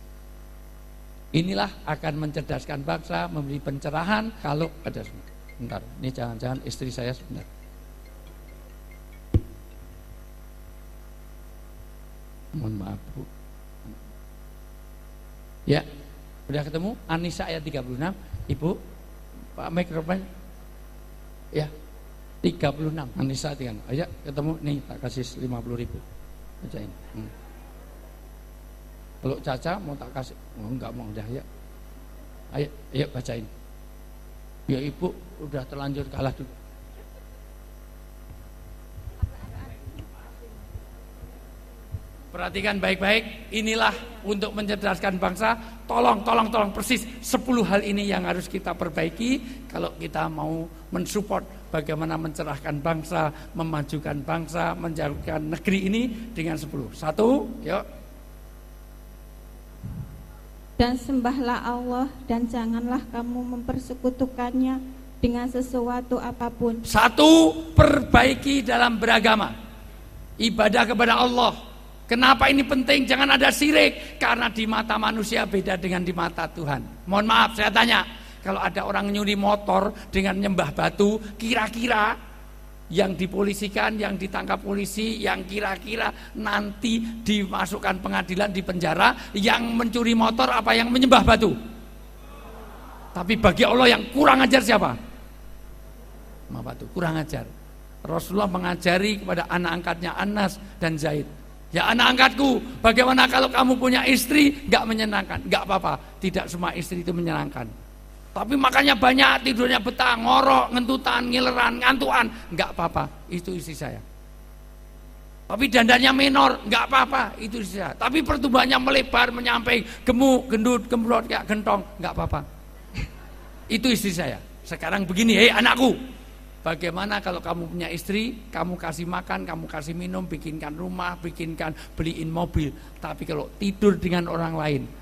Inilah akan mencerdaskan bangsa, memberi pencerahan. Kalau ada sebentar, ini jangan-jangan istri saya sebentar. Mohon maaf Bu. Ya, udah ketemu An-Nisa ayat 36. Ibu, Pak mikrofon. Ya. 36 An-Nisa 36. Ayo ketemu nih, tak kasih 50.000. Bacain. Kalau Caca mau tak kasih, enggak mau dah ya. Ayo bacain. Ya Ibu udah terlanjur kalah dulu. Perhatikan baik-baik, inilah untuk mencerdaskan bangsa. Tolong persis 10 hal ini yang harus kita perbaiki kalau kita mau mensupport bagaimana mencerahkan bangsa, memajukan bangsa, menjauhkan negeri ini dengan 10. 1, yuk. Dan sembahlah Allah dan janganlah kamu mempersekutukannya dengan sesuatu apapun. 1, perbaiki dalam beragama. Ibadah kepada Allah. Kenapa ini penting? Jangan ada syirik. Karena di mata manusia beda dengan di mata Tuhan. Mohon maaf saya tanya, kalau ada orang nyuri motor dengan nyembah batu, kira-kira yang dipolisikan, yang ditangkap polisi, yang kira-kira nanti dimasukkan pengadilan, di penjara, yang mencuri motor apa yang menyembah batu? Tapi bagi Allah yang kurang ajar siapa? Batu, kurang ajar. Rasulullah mengajari kepada anak angkatnya Anas dan Zaid. Ya anak angkatku, bagaimana kalau kamu punya istri gak menyenangkan? Gak apa-apa, tidak semua istri itu menyenangkan. Tapi makannya banyak, tidurnya betah, ngorok, ngentutan, ngileran, ngantuan, gak apa-apa, itu istri saya. Tapi dandannya minor, gak apa-apa, itu istri saya. Tapi pertumbuhannya melebar, menyampai, gemuk, gendut, gembrot, kayak gentong, gak apa-apa. Itu istri saya. Sekarang begini, hei anakku, bagaimana kalau kamu punya istri, kamu kasih makan, kamu kasih minum, bikinkan rumah, beliin mobil. Tapi kalau tidur dengan orang lain,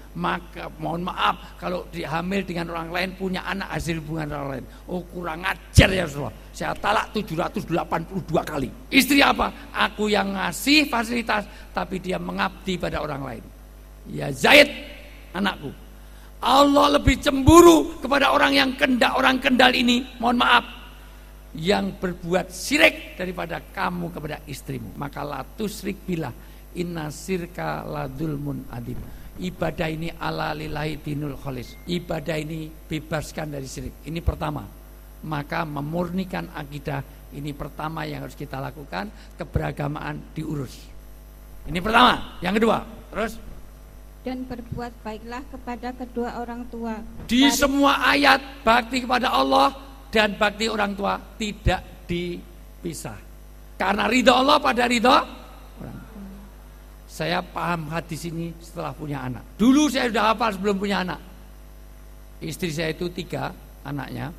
maka mohon maaf kalau dihamil dengan orang lain, punya anak hasil hubungan orang lain. Oh, kurang ajar ya Rasulullah. Saya talak 782 kali. Istri apa? Aku yang ngasih fasilitas, tapi dia mengabdi pada orang lain. Ya Zaid, anakku. Allah lebih cemburu kepada orang yang orang kendal ini, mohon maaf, yang berbuat syirik daripada kamu kepada istrimu. Maka la tusyrik billah, inna syirka ladulmun adim. Ibadah ini ala lillahi dinul kholis. Ibadah ini bebaskan dari syirik. Ini pertama. Maka memurnikan akidah, ini pertama yang harus kita lakukan. Keberagamaan diurus. Ini pertama. Yang kedua, terus Dan berbuat baiklah kepada kedua orang tua. di semua ayat bakti kepada Allah dan bakti orang tua tidak dipisah. Karena ridha Allah pada ridha orang. Saya paham hadis ini setelah punya anak. Dulu saya sudah hafal sebelum punya anak. Istri saya itu 3 anaknya.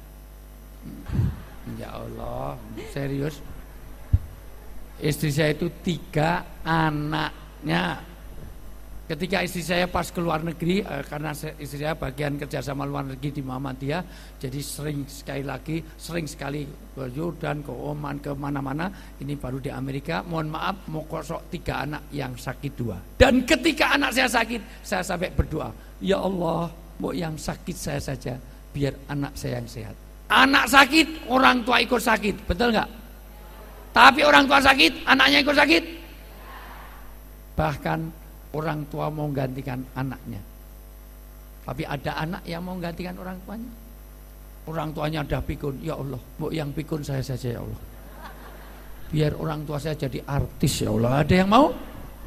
Ya Allah, serius. Istri saya itu 3 anaknya. Ketika istri saya pas ke luar negeri, karena istri saya bagian kerjasama luar negeri di Muhammadiyah, jadi sering sekali ke Jordan, ke Oman, ke mana-mana. Ini baru di Amerika. Mohon maaf, mau kosok 3 anak yang sakit 2. Dan ketika anak saya sakit, saya sampai berdoa, ya Allah, mau yang sakit saya saja, biar anak saya yang sehat. Anak sakit, orang tua ikut sakit, betul nggak? Tapi orang tua sakit, anaknya ikut sakit. Bahkan orang tua mau gantikan anaknya, tapi ada anak yang mau gantikan orang tuanya. Orang tuanya udah pikun, ya Allah, mau yang pikun saya saja ya Allah, biar orang tua saya jadi artis ya Allah. Ada yang mau?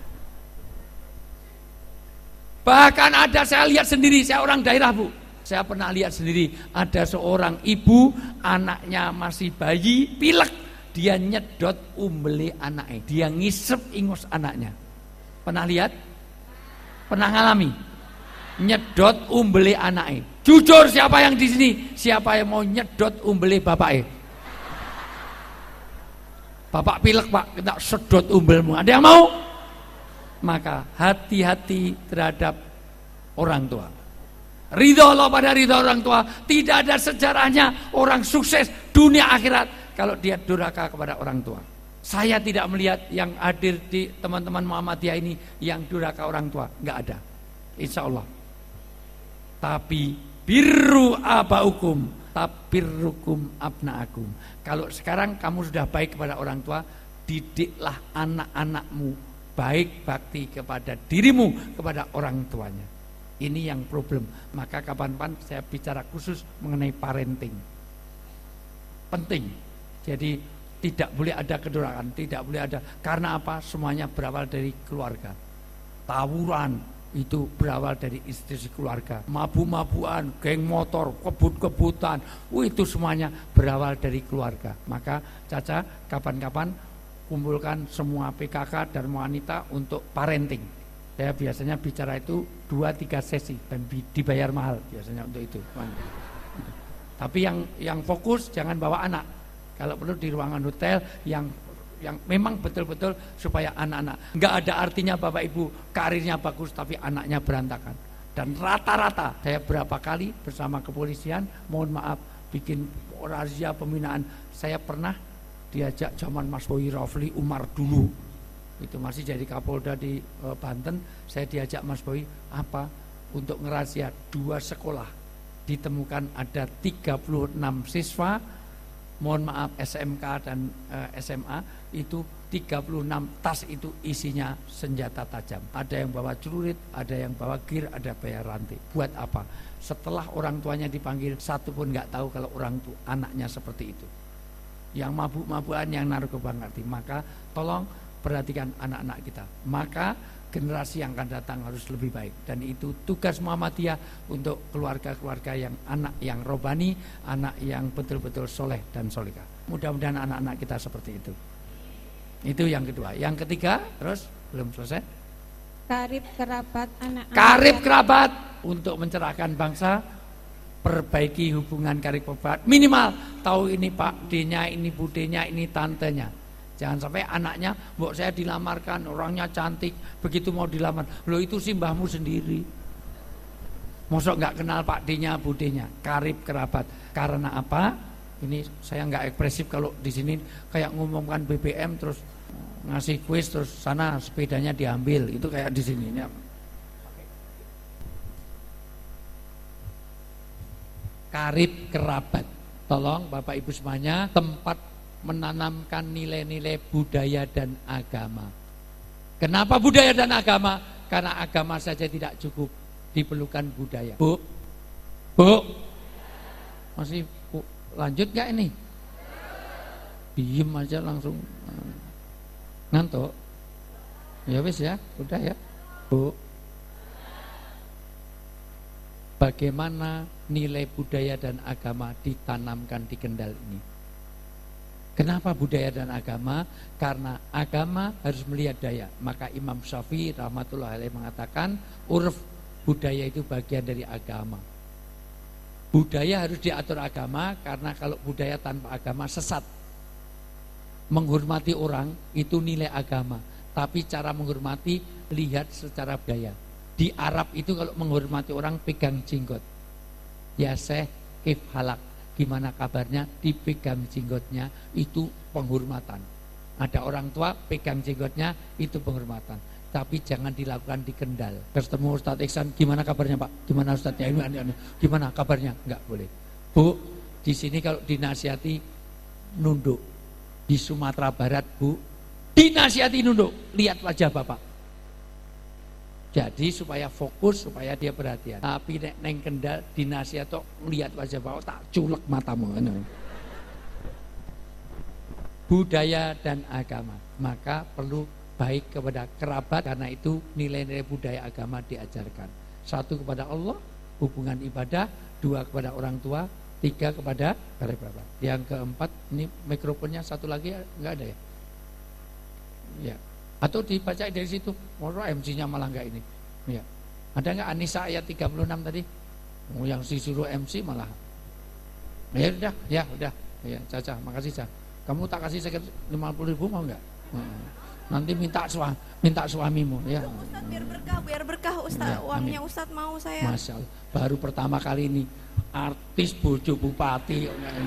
Bahkan ada, saya lihat sendiri, saya orang daerah Bu, saya pernah lihat sendiri, ada seorang ibu, anaknya masih bayi, pilek, dia nyedot umbele anaknya, dia ngisep ingus anaknya. Pernah lihat? Pernah ngalami? Nyedot umbele anaknya. Jujur, siapa yang di sini? Siapa yang mau nyedot umbele bapaknya? Bapak pilek Pak, kita sedot umbelmu. Ada yang mau? Maka hati-hati terhadap orang tua. Ridho Allah pada ridho orang tua. Tidak ada sejarahnya orang sukses dunia akhirat kalau dia durhaka kepada orang tua. Saya tidak melihat yang hadir di teman-teman Muhammadiyah ini yang durhaka orang tua, nggak ada, insya Allah. Tapi birru abaukum, tabirrukum abnaakum. Kalau sekarang kamu sudah baik kepada orang tua, didiklah anak-anakmu baik bakti kepada dirimu, kepada orang tuanya. Ini yang problem. Maka kapan-kapan saya bicara khusus mengenai parenting. Penting. Jadi tidak boleh ada kedurhakaan, tidak boleh ada. Karena apa? Semuanya berawal dari keluarga. Tawuran itu berawal dari istri keluarga. Mabuk-mabukan, geng motor, kebut-kebutan, itu semuanya berawal dari keluarga. Maka Caca, kapan-kapan kumpulkan semua PKK dan wanita untuk parenting. Saya biasanya bicara itu 2-3 sesi dan dibayar mahal biasanya untuk itu. Tapi yang fokus jangan bawa anak. Kalau perlu di ruangan hotel yang memang betul-betul supaya anak-anak, nggak ada artinya Bapak Ibu karirnya bagus tapi anaknya berantakan. Dan rata-rata saya berapa kali bersama kepolisian, mohon maaf, bikin razia pembinaan. Saya pernah diajak zaman Mas Boy Rafli Umar dulu, itu masih jadi Kapolda di Banten. Saya diajak Mas Boy apa untuk ngerazia 2 sekolah, ditemukan ada 36 siswa, mohon maaf SMK dan SMA, itu 36 tas itu isinya senjata tajam. Ada yang bawa celurit, ada yang bawa gear, ada bayar rantai. Buat apa? Setelah orang tuanya dipanggil, satu pun nggak tahu kalau orang tua anaknya seperti itu. Yang mabuk-mabukan, yang narkoba ngerti. Maka tolong perhatikan anak-anak kita. Maka generasi yang akan datang harus lebih baik. Dan itu tugas Muhammadiyah untuk keluarga-keluarga yang anak yang robani, anak yang betul-betul soleh dan solihah. Mudah-mudahan anak-anak kita seperti itu. Itu yang kedua. Yang ketiga, terus belum selesai. Karib kerabat anak-anak. Karib kerabat untuk mencerahkan bangsa. Perbaiki hubungan karib kerabat. Minimal tahu ini Pak D-nya, ini Budenya, ini tantenya. Jangan sampai anaknya, mbok saya dilamarkan, orangnya cantik, begitu mau dilamar, lo itu sih mbahmu sendiri. Mosok nggak kenal Pak D-nya, Bu D-nya, karib kerabat. Karena apa? Ini saya nggak ekspresif kalau di sini kayak ngumumkan BBM terus ngasih kuis terus sana sepedanya diambil, itu kayak di sini. Karib kerabat. Tolong Bapak Ibu semuanya, tempat menanamkan nilai-nilai budaya dan agama. Kenapa budaya dan agama? Karena agama saja tidak cukup, diperlukan budaya. Bu, masih lanjut gak ini? Diem aja langsung ngantuk. Ya wis ya, udah ya. Bu, bagaimana nilai budaya dan agama ditanamkan di Kendal ini? Kenapa budaya dan agama? Karena agama harus melihat daya. Maka Imam Syafi'i rahmatullahi alaih mengatakan urf, budaya itu bagian dari agama. Budaya harus diatur agama, karena kalau budaya tanpa agama sesat. Menghormati orang itu nilai agama, tapi cara menghormati lihat secara budaya. Di Arab itu kalau menghormati orang pegang jenggot. Ya Syekh, kif halak, gimana kabarnya, dipegang jenggotnya, itu penghormatan. Ada orang tua pegang jenggotnya, itu penghormatan. Tapi jangan dilakukan di Kendal. Ketemu Ustadz Iksan, gimana kabarnya Pak? Gimana Ustadznya? Gimana kabarnya? Enggak boleh. Bu, di sini kalau dinasihati nunduk. Di Sumatera Barat, Bu, dinasihati nunduk. Lihat wajah Bapak. Jadi supaya fokus, supaya dia perhatian. Tapi neng Kendal dinasihat tok lihat wajah Bapak, tak culek matamu. Budaya dan agama, maka perlu baik kepada kerabat, karena itu nilai-nilai budaya agama diajarkan. 1 kepada Allah, hubungan ibadah. 2 kepada orang tua. 3 kepada kerabat. Yang keempat, ini mikrofonnya satu lagi enggak ada ya? Ya. Atau dibaca dari situ. Moro MC-nya malah enggak ini. Ya. Ada enggak Anisa ayat 36 tadi? Oh, yang disuruh MC malah. Ya udah, ya udah. Ya, Caca, makasih Caca. Kamu tak kasih 50.000 mau enggak? Nanti minta suamimu ya. Ustaz biar berkah Ustaz. Ya, uangnya Ustaz mau saya. Masya Allah. Baru pertama kali ini artis bojo bupati.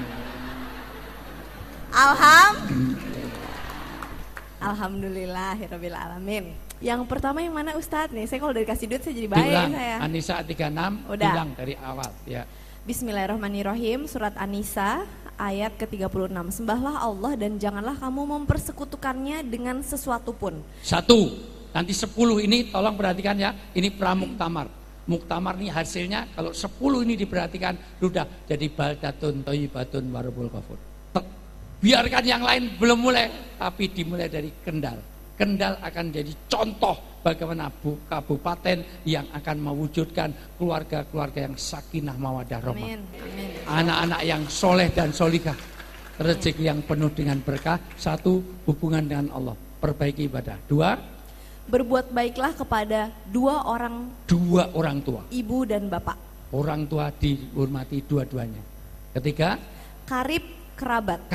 Alhamdulillahirabbil alamin. Yang pertama yang mana Ustaz nih? Saya kalau dari kasih duit saya jadi baik saya. Anisa 36 udah. Ulang dari awal ya. Bismillahirrahmanirrahim. Surat An-Nisa ayat ke-36. Sembahlah Allah dan janganlah kamu mempersekutukannya dengan sesuatu pun. 1. Nanti 10 ini tolong perhatikan ya. Ini pramuktamar. Muktamar ini hasilnya kalau 10 ini diperhatikan sudah jadi baldatun thayyibatun warabul ghafur. Biarkan yang lain belum mulai, tapi dimulai dari Kendal. Kendal akan jadi contoh bagaimana kabupaten yang akan mewujudkan keluarga-keluarga yang sakinah mawaddah rahmah. Anak-anak yang soleh dan solikah, rezeki yang penuh dengan berkah. 1. Hubungan dengan Allah, perbaiki ibadah. 2. Berbuat baiklah kepada 2 orang tua, ibu dan bapak. Orang tua dihormati dua-duanya. 3. Karib kerabat.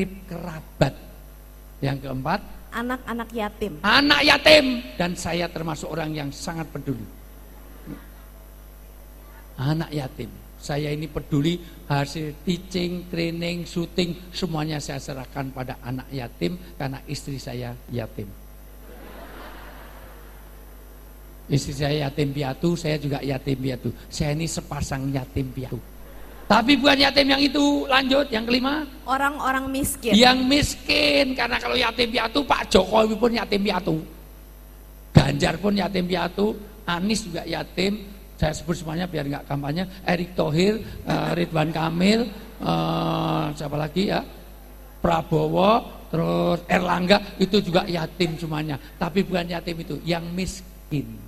Yang keempat, anak-anak yatim. Anak yatim, dan saya termasuk orang yang sangat peduli. Anak yatim, saya ini peduli. Hasil teaching, training, syuting, semuanya saya serahkan pada anak yatim, karena istri saya yatim. Istri saya yatim piatu, saya juga yatim piatu. Saya ini sepasang yatim piatu. Tapi bukan yatim yang itu. Lanjut, yang 5. Orang-orang miskin. Yang miskin, karena kalau yatim piatu Pak Jokowi pun yatim piatu, Ganjar pun yatim piatu, Anies juga yatim. Saya sebut semuanya biar nggak kampanye. Erick Thohir, Ridwan Kamil, siapa lagi ya? Prabowo, terus Erlangga, itu juga yatim semuanya. Tapi bukan yatim itu, yang miskin.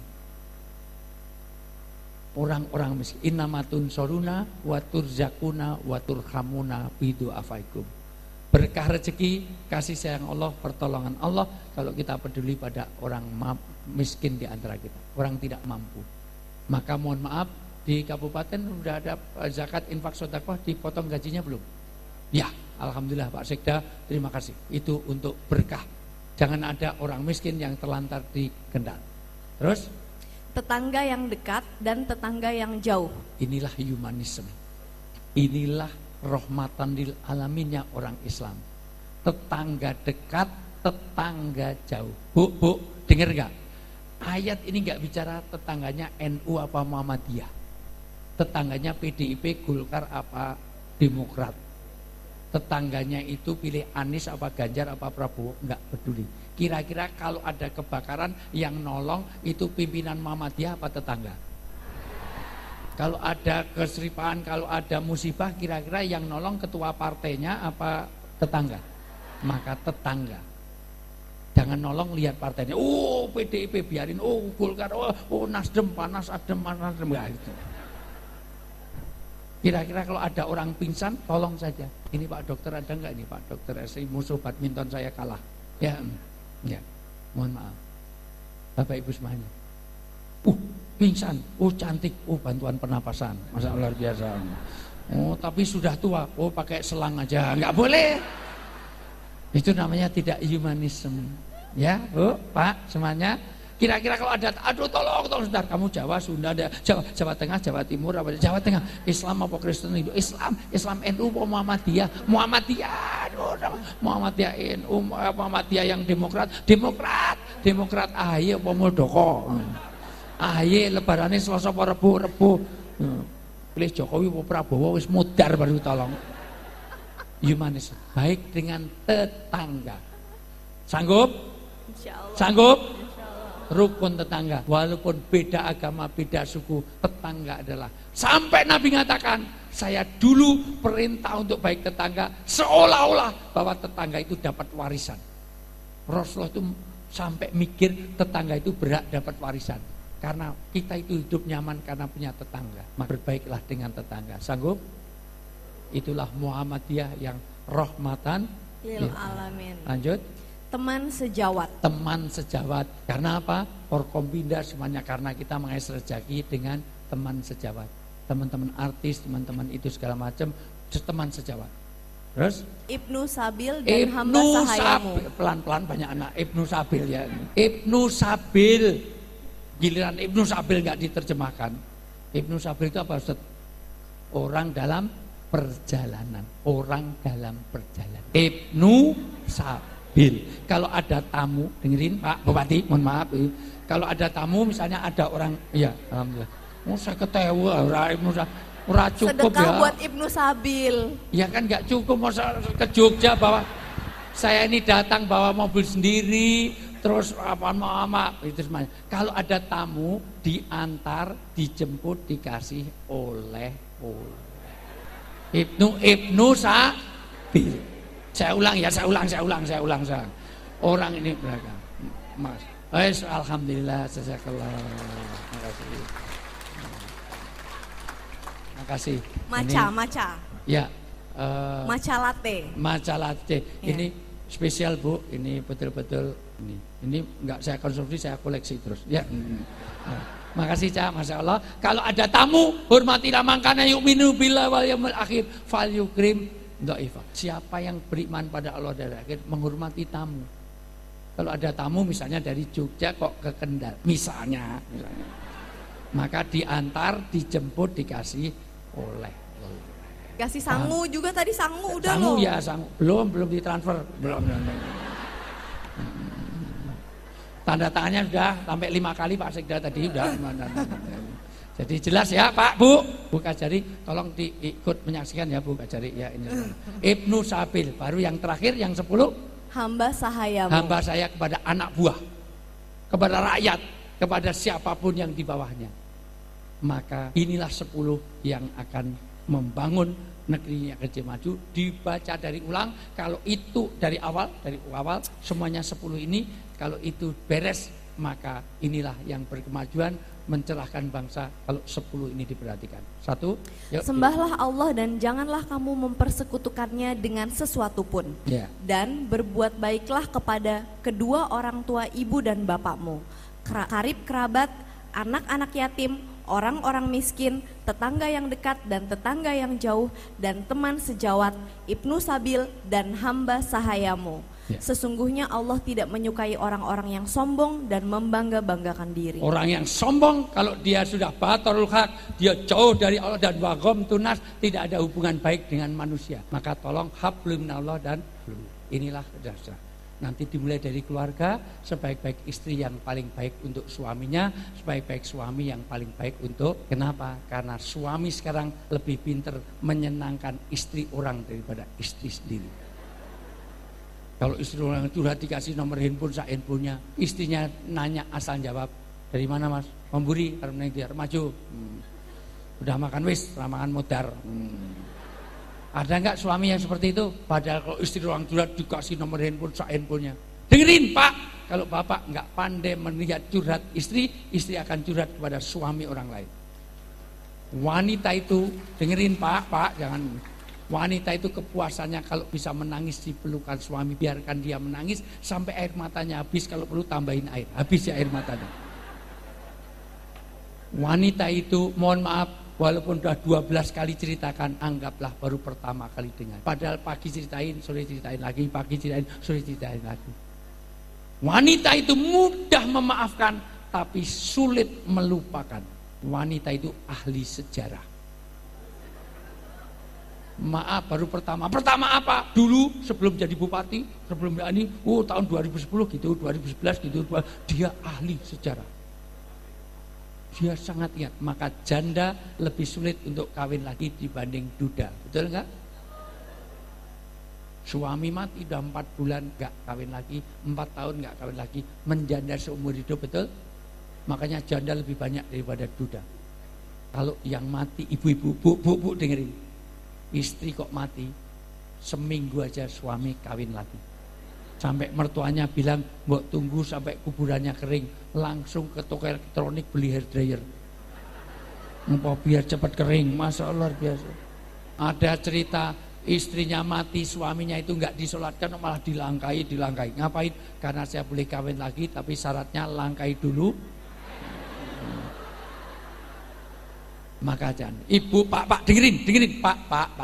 Orang-orang miskin. Innamatun soruna watur zakuna watur hamuna bidu afaikum. Berkah rezeki, kasih sayang Allah, pertolongan Allah kalau kita peduli pada orang miskin di antara kita, orang tidak mampu. Maka mohon maaf, di kabupaten sudah ada zakat infak sedekah, dipotong gajinya belum? Ya, alhamdulillah Pak Sekda, terima kasih. Itu untuk berkah. Jangan ada orang miskin yang terlantar di Kendal. Terus tetangga yang dekat dan tetangga yang jauh. Inilah humanisme. Inilah rahmatan lil alaminnya orang Islam. Tetangga dekat, tetangga jauh. Bu, dengar nggak? Ayat ini nggak bicara tetangganya NU apa Muhammadiyah, tetangganya PDIP, Golkar apa Demokrat, tetangganya itu pilih Anies apa Ganjar apa Prabowo, nggak peduli. Kira-kira kalau ada kebakaran yang nolong itu pimpinan Muhammadiyah apa tetangga? Kalau ada keseripaan, kalau ada musibah, kira-kira yang nolong ketua partainya apa tetangga? Maka tetangga. Jangan nolong lihat partainya. Oh PDIP biarin, oh Golkar, oh Nasdem panas, adem, nggak gitu. Kira-kira kalau ada orang pingsan, tolong saja. Ini Pak Dokter ada nggak ini Pak Dokter? Musuh badminton saya kalah. Ya, mohon maaf. Bapak Ibu semuanya. Pingsan, cantik, bantuan pernapasan, masa luar biasa. Tapi sudah tua, pakai selang aja, nggak boleh. Itu namanya tidak humanisme. Ya, Bu, Pak, semuanya. Kira-kira kalau ada, aduh tolong sebentar, kamu Jawa, Sunda, Jawa Tengah, Jawa Timur, apa Jawa Tengah, Islam apa Kristen itu? Islam NU apa Muhammadiyah? Muhammadiyah NU, Muhammadiyah yang Demokrat AHY apa Muldoko? AHY lebarannya Selasa apa Rebo. Pilih Jokowi apa Prabowo, wis mudar baru tolong. Humanis, baik dengan tetangga. Sanggup? Sanggup? Rukun tetangga, walaupun beda agama, beda suku, tetangga adalah. Sampai Nabi mengatakan, saya dulu perintah untuk baik tetangga, seolah-olah bahwa tetangga itu dapat warisan. Rasulullah itu sampai mikir tetangga itu berhak dapat warisan. Karena kita itu hidup nyaman karena punya tetangga. Maka berbaiklah dengan tetangga. Sanggup? Itulah Muhammadiyah yang rahmatan lil alamin. Lanjut. Teman sejawat. Teman sejawat. Karena apa? Forkombinda semuanya karena kita mengais rezeki dengan teman sejawat. Teman-teman artis, teman-teman itu segala macam, teman sejawat. Terus? Ibnu Sabil dan hamba sahayamu. Pelan-pelan banyak anak Ibnu Sabil ya. Ibnu Sabil. Giliran Ibnu Sabil nggak diterjemahkan. Ibnu Sabil itu apa Ustaz? Orang dalam perjalanan. Orang dalam perjalanan. Ibnu Sabil. Kalau ada tamu, dengerin Pak Bupati, mohon maaf. Kalau ada tamu, misalnya ada orang, ya alhamdulillah. Saya ketawa, ora cukup sedekah ya. Buat Ibnu Sabil. Ya kan nggak cukup, masa ke Jogja bawa. Saya ini datang bawa mobil sendiri, terus maaf itu semuanya. Kalau ada tamu, diantar, dijemput, dikasih oleh. Ibnu Sabil. Saya ulang. Orang ini beragam. Mas. Alhamdulillah, jazakallah. Makasih. Maca. Ya. Maca latte. Ya. Ini spesial Bu. Ini betul-betul ini enggak saya konsumsi, saya koleksi terus. Ya. Makasih Ca, Masya Allah. Kalau ada tamu, hormatilah mangkana yu'minu billah wal yaumil akhir fal yukrim dhaifah. Siapa yang beriman pada Allah dan akhir menghormati tamu. Kalau ada tamu misalnya dari Jogja kok ke Kendal, misalnya. Maka diantar, dijemput, dikasih oleh. Kasih sangu juga tadi, sangu udah sangu, loh. Ya sangu, belum ditransfer, belum. Tanda tangannya sudah sampai 5 kali Pak Sekda tadi udah. Jadi jelas ya Pak, Bu Kajari, tolong diikut menyaksikan ya Bu Kajari ya ini. Ibnu Sabil, baru yang terakhir yang 10. Hamba sahayamu. Hamba saya kepada anak buah, kepada rakyat, kepada siapapun yang di bawahnya. Maka inilah 10 yang akan membangun negerinya kerja maju. Dibaca dari ulang, kalau itu dari awal semuanya 10 ini, kalau itu beres, maka inilah yang berkemajuan, mencerahkan bangsa kalau 10 ini diperhatikan. 1, yuk, sembahlah Allah dan janganlah kamu mempersekutukannya dengan sesuatu pun. Dan berbuat baiklah kepada kedua orang tua ibu dan bapakmu, karib kerabat, anak-anak yatim, orang-orang miskin, tetangga yang dekat dan tetangga yang jauh, dan teman sejawat, Ibnu Sabil dan hamba sahayamu. Ya. Sesungguhnya Allah tidak menyukai orang-orang yang sombong dan membangga-banggakan diri. Orang yang sombong kalau dia sudah batarul haq, dia jauh dari Allah dan wagom tunas, tidak ada hubungan baik dengan manusia. Maka tolong hablum minallah dan inilah dasar. Nanti dimulai dari keluarga, sebaik-baik istri yang paling baik untuk suaminya, sebaik-baik suami yang paling baik untuk, kenapa? Karena suami sekarang lebih pintar menyenangkan istri orang daripada istri sendiri. Kalau istri orang itu udah dikasih nomor handphone, handphonenya, istrinya nanya asal jawab, dari mana mas? Memburi, maju. Udah makan wis, makan modar. Ada nggak suami yang seperti itu? Padahal kalau istri orang curhat dikasih nomor handphonenya. Dengerin pak, kalau bapak nggak pandai melihat curhat istri, istri akan curhat kepada suami orang lain. Wanita itu, dengerin pak jangan. Wanita itu kepuasannya kalau bisa menangis di pelukan suami, biarkan dia menangis sampai air matanya habis, kalau perlu tambahin air, habis ya air matanya. Wanita itu, mohon maaf, walaupun sudah 12 kali ceritakan, anggaplah baru pertama kali dengar. Padahal pagi ceritain, sore ceritain lagi, pagi ceritain, sore ceritain lagi. Wanita itu mudah memaafkan, tapi sulit melupakan. Wanita itu ahli sejarah. Maaf baru pertama apa? Dulu sebelum jadi bupati, sebelum ini, tahun 2010 gitu, 2011 gitu, dia ahli sejarah. Dia sangat ingat, maka janda lebih sulit untuk kawin lagi dibanding duda, betul enggak? Suami mati udah 4 bulan enggak kawin lagi, 4 tahun enggak kawin lagi, menjanda seumur hidup, betul? Makanya janda lebih banyak daripada duda. Kalau yang mati ibu-ibu, bu dengerin. Istri kok mati, seminggu aja suami kawin lagi. Sampai mertuanya bilang, mbok tunggu sampai kuburannya kering, langsung ke toko elektronik beli hair dryer. Biar cepat kering, Masya Allah biasa. Ada cerita istrinya mati, suaminya itu nggak disolatkan, malah dilangkai. Ngapain? Karena saya boleh kawin lagi, tapi syaratnya langkai dulu. Maka jangan, ibu, pak, dengerin, pak,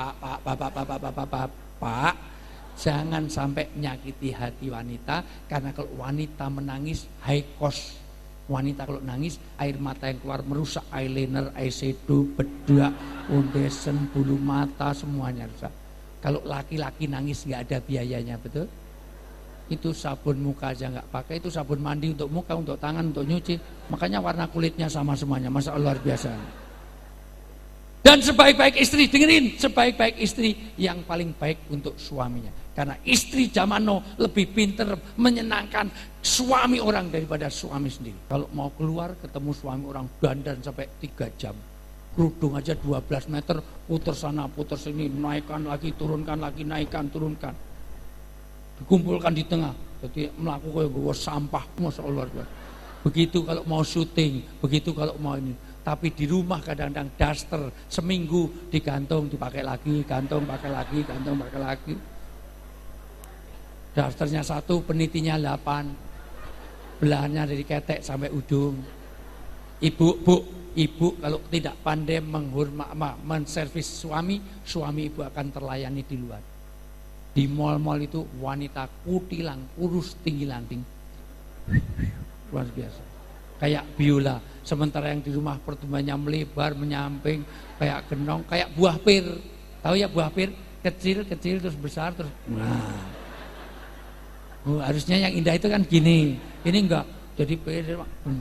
jangan sampai nyakiti hati wanita, karena kalau wanita menangis high cost. Wanita kalau nangis, air mata yang keluar merusak eyeliner, eyeshadow, bedak, foundation, bulu mata, semuanya rusak. Kalau laki-laki nangis nggak ada biayanya, betul? Itu sabun muka aja nggak pakai, itu sabun mandi untuk muka, untuk tangan, untuk nyuci. Makanya warna kulitnya sama semuanya, Masya Allah luar biasa. Dan sebaik-baik istri, dengerin, sebaik-baik istri yang paling baik untuk suaminya. Karena istri zaman now lebih pinter menyenangkan suami orang daripada suami sendiri. Kalau mau keluar ketemu suami orang, dandan sampai 3 jam. Kerudung aja 12 meter, puter sana, puter sini, naikkan lagi, turunkan lagi, naikkan, turunkan. Dikumpulkan di tengah, jadi melakukan gue sampah, Masya Allah. Begitu kalau mau syuting, begitu kalau mau ini. Tapi di rumah kadang-kadang daster seminggu digantung, dipakai lagi, gantung, pakai lagi, gantung, pakai lagi. Dasternya 1, penitinya 8, belahannya dari ketek sampai ujung. Ibu kalau tidak pandai menservis suami ibu akan terlayani di luar. Di mal-mal itu wanita kutilang, kurus, tinggi lanting, luar biasa. Kayak biola, sementara yang di rumah pertumbuhannya melebar, menyamping, kayak genong, kayak buah pir. Tahu ya buah pir? Kecil terus besar terus. Nah, harusnya yang indah itu kan gini, ini enggak. Jadi pir,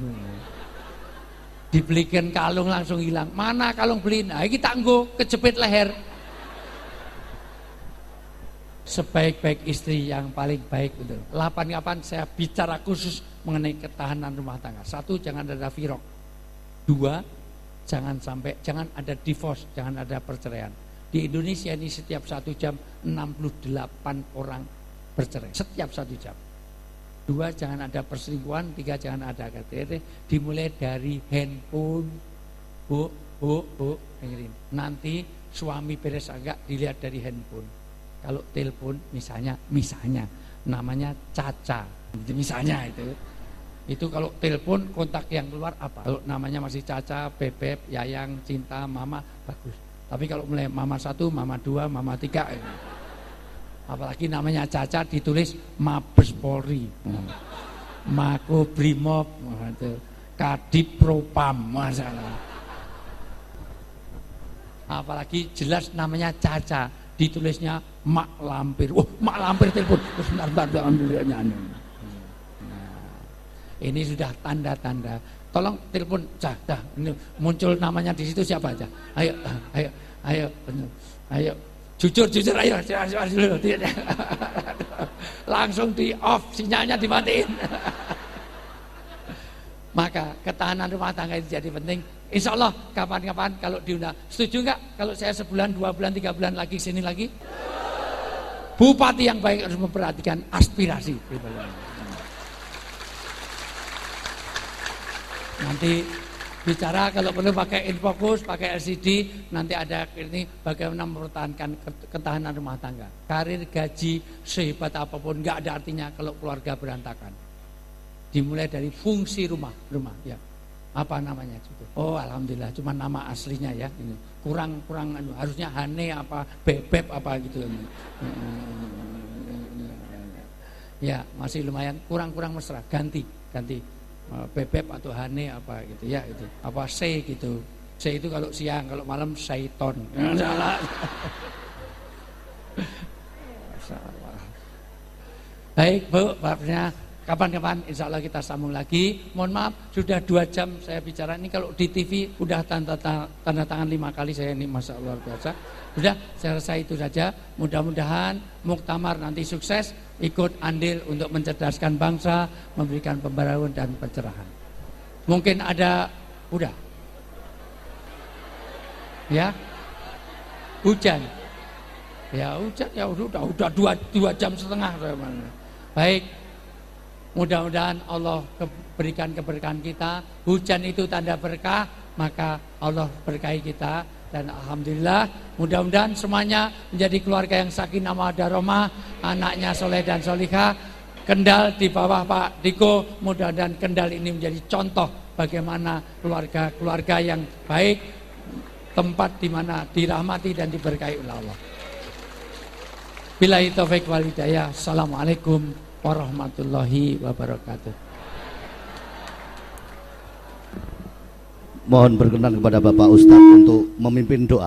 dibelikan kalung langsung hilang. Mana kalung beliin? Nah, kita nggo kejepit leher. Sebaik-baik istri yang paling baik betul. 8 saya bicara khusus mengenai ketahanan rumah tangga. 1, jangan ada firaq. 2, jangan ada divorce, jangan ada perceraian. Di Indonesia ini setiap 1 jam 68 orang bercerai. Setiap 1 jam. 2, jangan ada perselingkuhan. 3, jangan ada KTT. Dimulai dari handphone. Bu, dengerin. Nanti suami beres agak dilihat dari handphone. Kalau telepon misalnya namanya Caca, misalnya itu kalau telepon kontak yang keluar apa? Kalau namanya masih Caca, Bebek, Yayang, Cinta, Mama, bagus. Tapi kalau mulai Mama 1, Mama 2, Mama 3, Apalagi namanya Caca ditulis Mabes Polri, Makobrimob, Kadip Propam, masalah. Apalagi jelas namanya Caca ditulisnya Mak Lampir. Mak Lampir telepon. Bentar ambilnya. Ini sudah tanda-tanda. Tolong telepon Caca. Ini muncul namanya di situ siapa aja? Ayo. Jujur ayo. Langsung di off, sinyalnya dimatiin. Maka ketahanan rumah tangga itu jadi penting. Insya Allah kapan-kapan kalau diundang. Setuju nggak kalau saya sebulan, 2 bulan, 3 bulan lagi sini lagi? Bupati yang baik harus memperhatikan aspirasi. Nanti bicara kalau perlu pakai infocus, pakai LCD, nanti ada ini bagaimana mempertahankan ketahanan rumah tangga. Karir, gaji, sehebat apapun nggak ada artinya kalau keluarga berantakan. Dimulai dari fungsi rumah ya. Apa namanya itu? Oh, alhamdulillah cuma nama aslinya ya. Ini kurang harusnya Hane apa Bebeb apa gitu. Ya, masih lumayan kurang mesra, ganti. Bebeb atau Hane apa gitu ya itu. Apa C gitu. C itu kalau siang, kalau malam Syaiton. Salah. Baik, Bu, bapaknya kapan-kapan insya Allah kita sambung lagi. Mohon maaf sudah 2 jam saya bicara ini. Kalau di TV udah tanda tangan 5 kali saya ini, masya Allah luar biasa. Sudah, saya rasa itu saja. Mudah-mudahan muktamar nanti sukses, ikut andil untuk mencerdaskan bangsa, memberikan pembaruan dan pencerahan. Mungkin ada udah ya hujan ya udah 2 jam setengah. Baik, mudah-mudahan Allah berikan keberkahan kita. Hujan itu tanda berkah, maka Allah berkahi kita. Dan alhamdulillah, mudah-mudahan semuanya menjadi keluarga yang sakinah mawaddah rahmah, anaknya soleh dan solihah. Kendal di bawah Pak Diko, mudah-mudahan Kendal ini menjadi contoh bagaimana keluarga yang baik, tempat di mana dirahmati dan diberkahi oleh Allah. Billahi taufik wal hidayah. Assalamualaikum warahmatullahi wabarakatuh. Mohon berkenan kepada Bapak Ustadz untuk memimpin doa.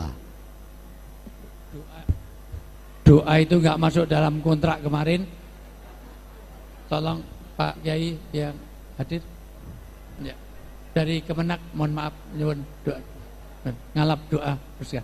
Doa itu nggak masuk dalam kontrak kemarin. Tolong Pak Kiai yang hadir ya. Dari Kemenak, mohon maaf nyuwun doa. Ngalap doa terus ya.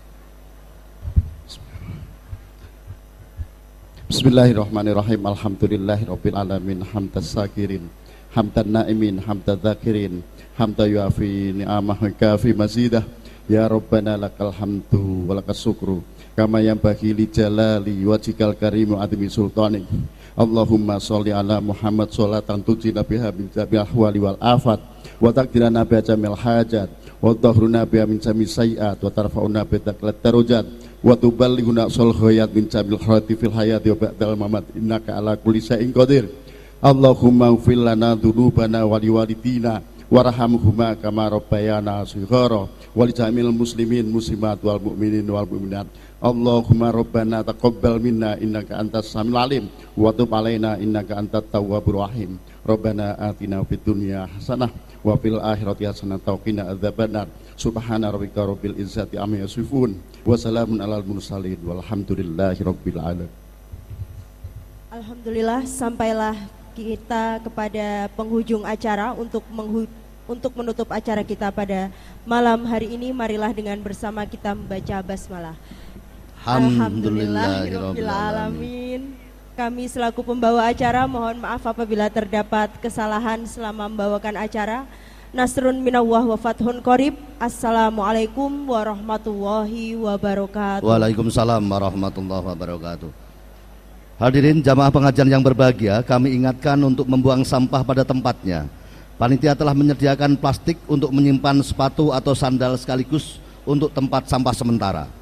Bismillahirrahmanirrahim. Alhamdulillahirabbil alamin. Hamdas sakirin, hamdan naimin, hamdan dzakirin, hamdan yuafi ni'amah wa kafi mazidah. Ya Rabbana lakal hamdu wa lakas syukru kama yanbaghi li jalali wajhikal karim wa admi sultanik. Allahumma sholli ala Muhammad sholatan tujina biha min jami'il ahwali wal afat wa taqdirana biha jamil hajat wa tahruna biha min jami sayiat wa tarfa'una bi taqlat darajat wa tuballighuna shol khayat min jamil khairati fil hayati wa ba'dal mamat innaka ala kulli syai'in qadir. Allahumma ighfir lana dzunubana wa liwalidina warhamhuma kama rabbayana shighara wa li jamil muslimin muslimat wal mu'minin wal mu'minat. Allahumma rabbana taqabbal minna innaka antas samiul alim wa tub alaina innaka antat tawwabur rahim. Rabbana atina fid dunya hasanah wa fil akhirati hasanah wa qina adzabannar. Subhana rabbika rabbil izzati amma yasifun wa salamun alal mursalin walhamdulillahi rabbil alamin. Alhamdulillah, sampailah kita kepada penghujung acara. Untuk menutup acara kita pada malam hari ini, marilah dengan bersama kita membaca basmalah. Alhamdulillahirabbil alamin. Kami selaku pembawa acara mohon maaf apabila terdapat kesalahan selama membawakan acara. Nasrun minallah wa fathun qarib. Assalamualaikum warahmatullahi wabarakatuh. Waalaikumsalam warahmatullahi wabarakatuh. Hadirin jamaah pengajian yang berbahagia, kami ingatkan untuk membuang sampah pada tempatnya. Panitia telah menyediakan plastik untuk menyimpan sepatu atau sandal sekaligus untuk tempat sampah sementara.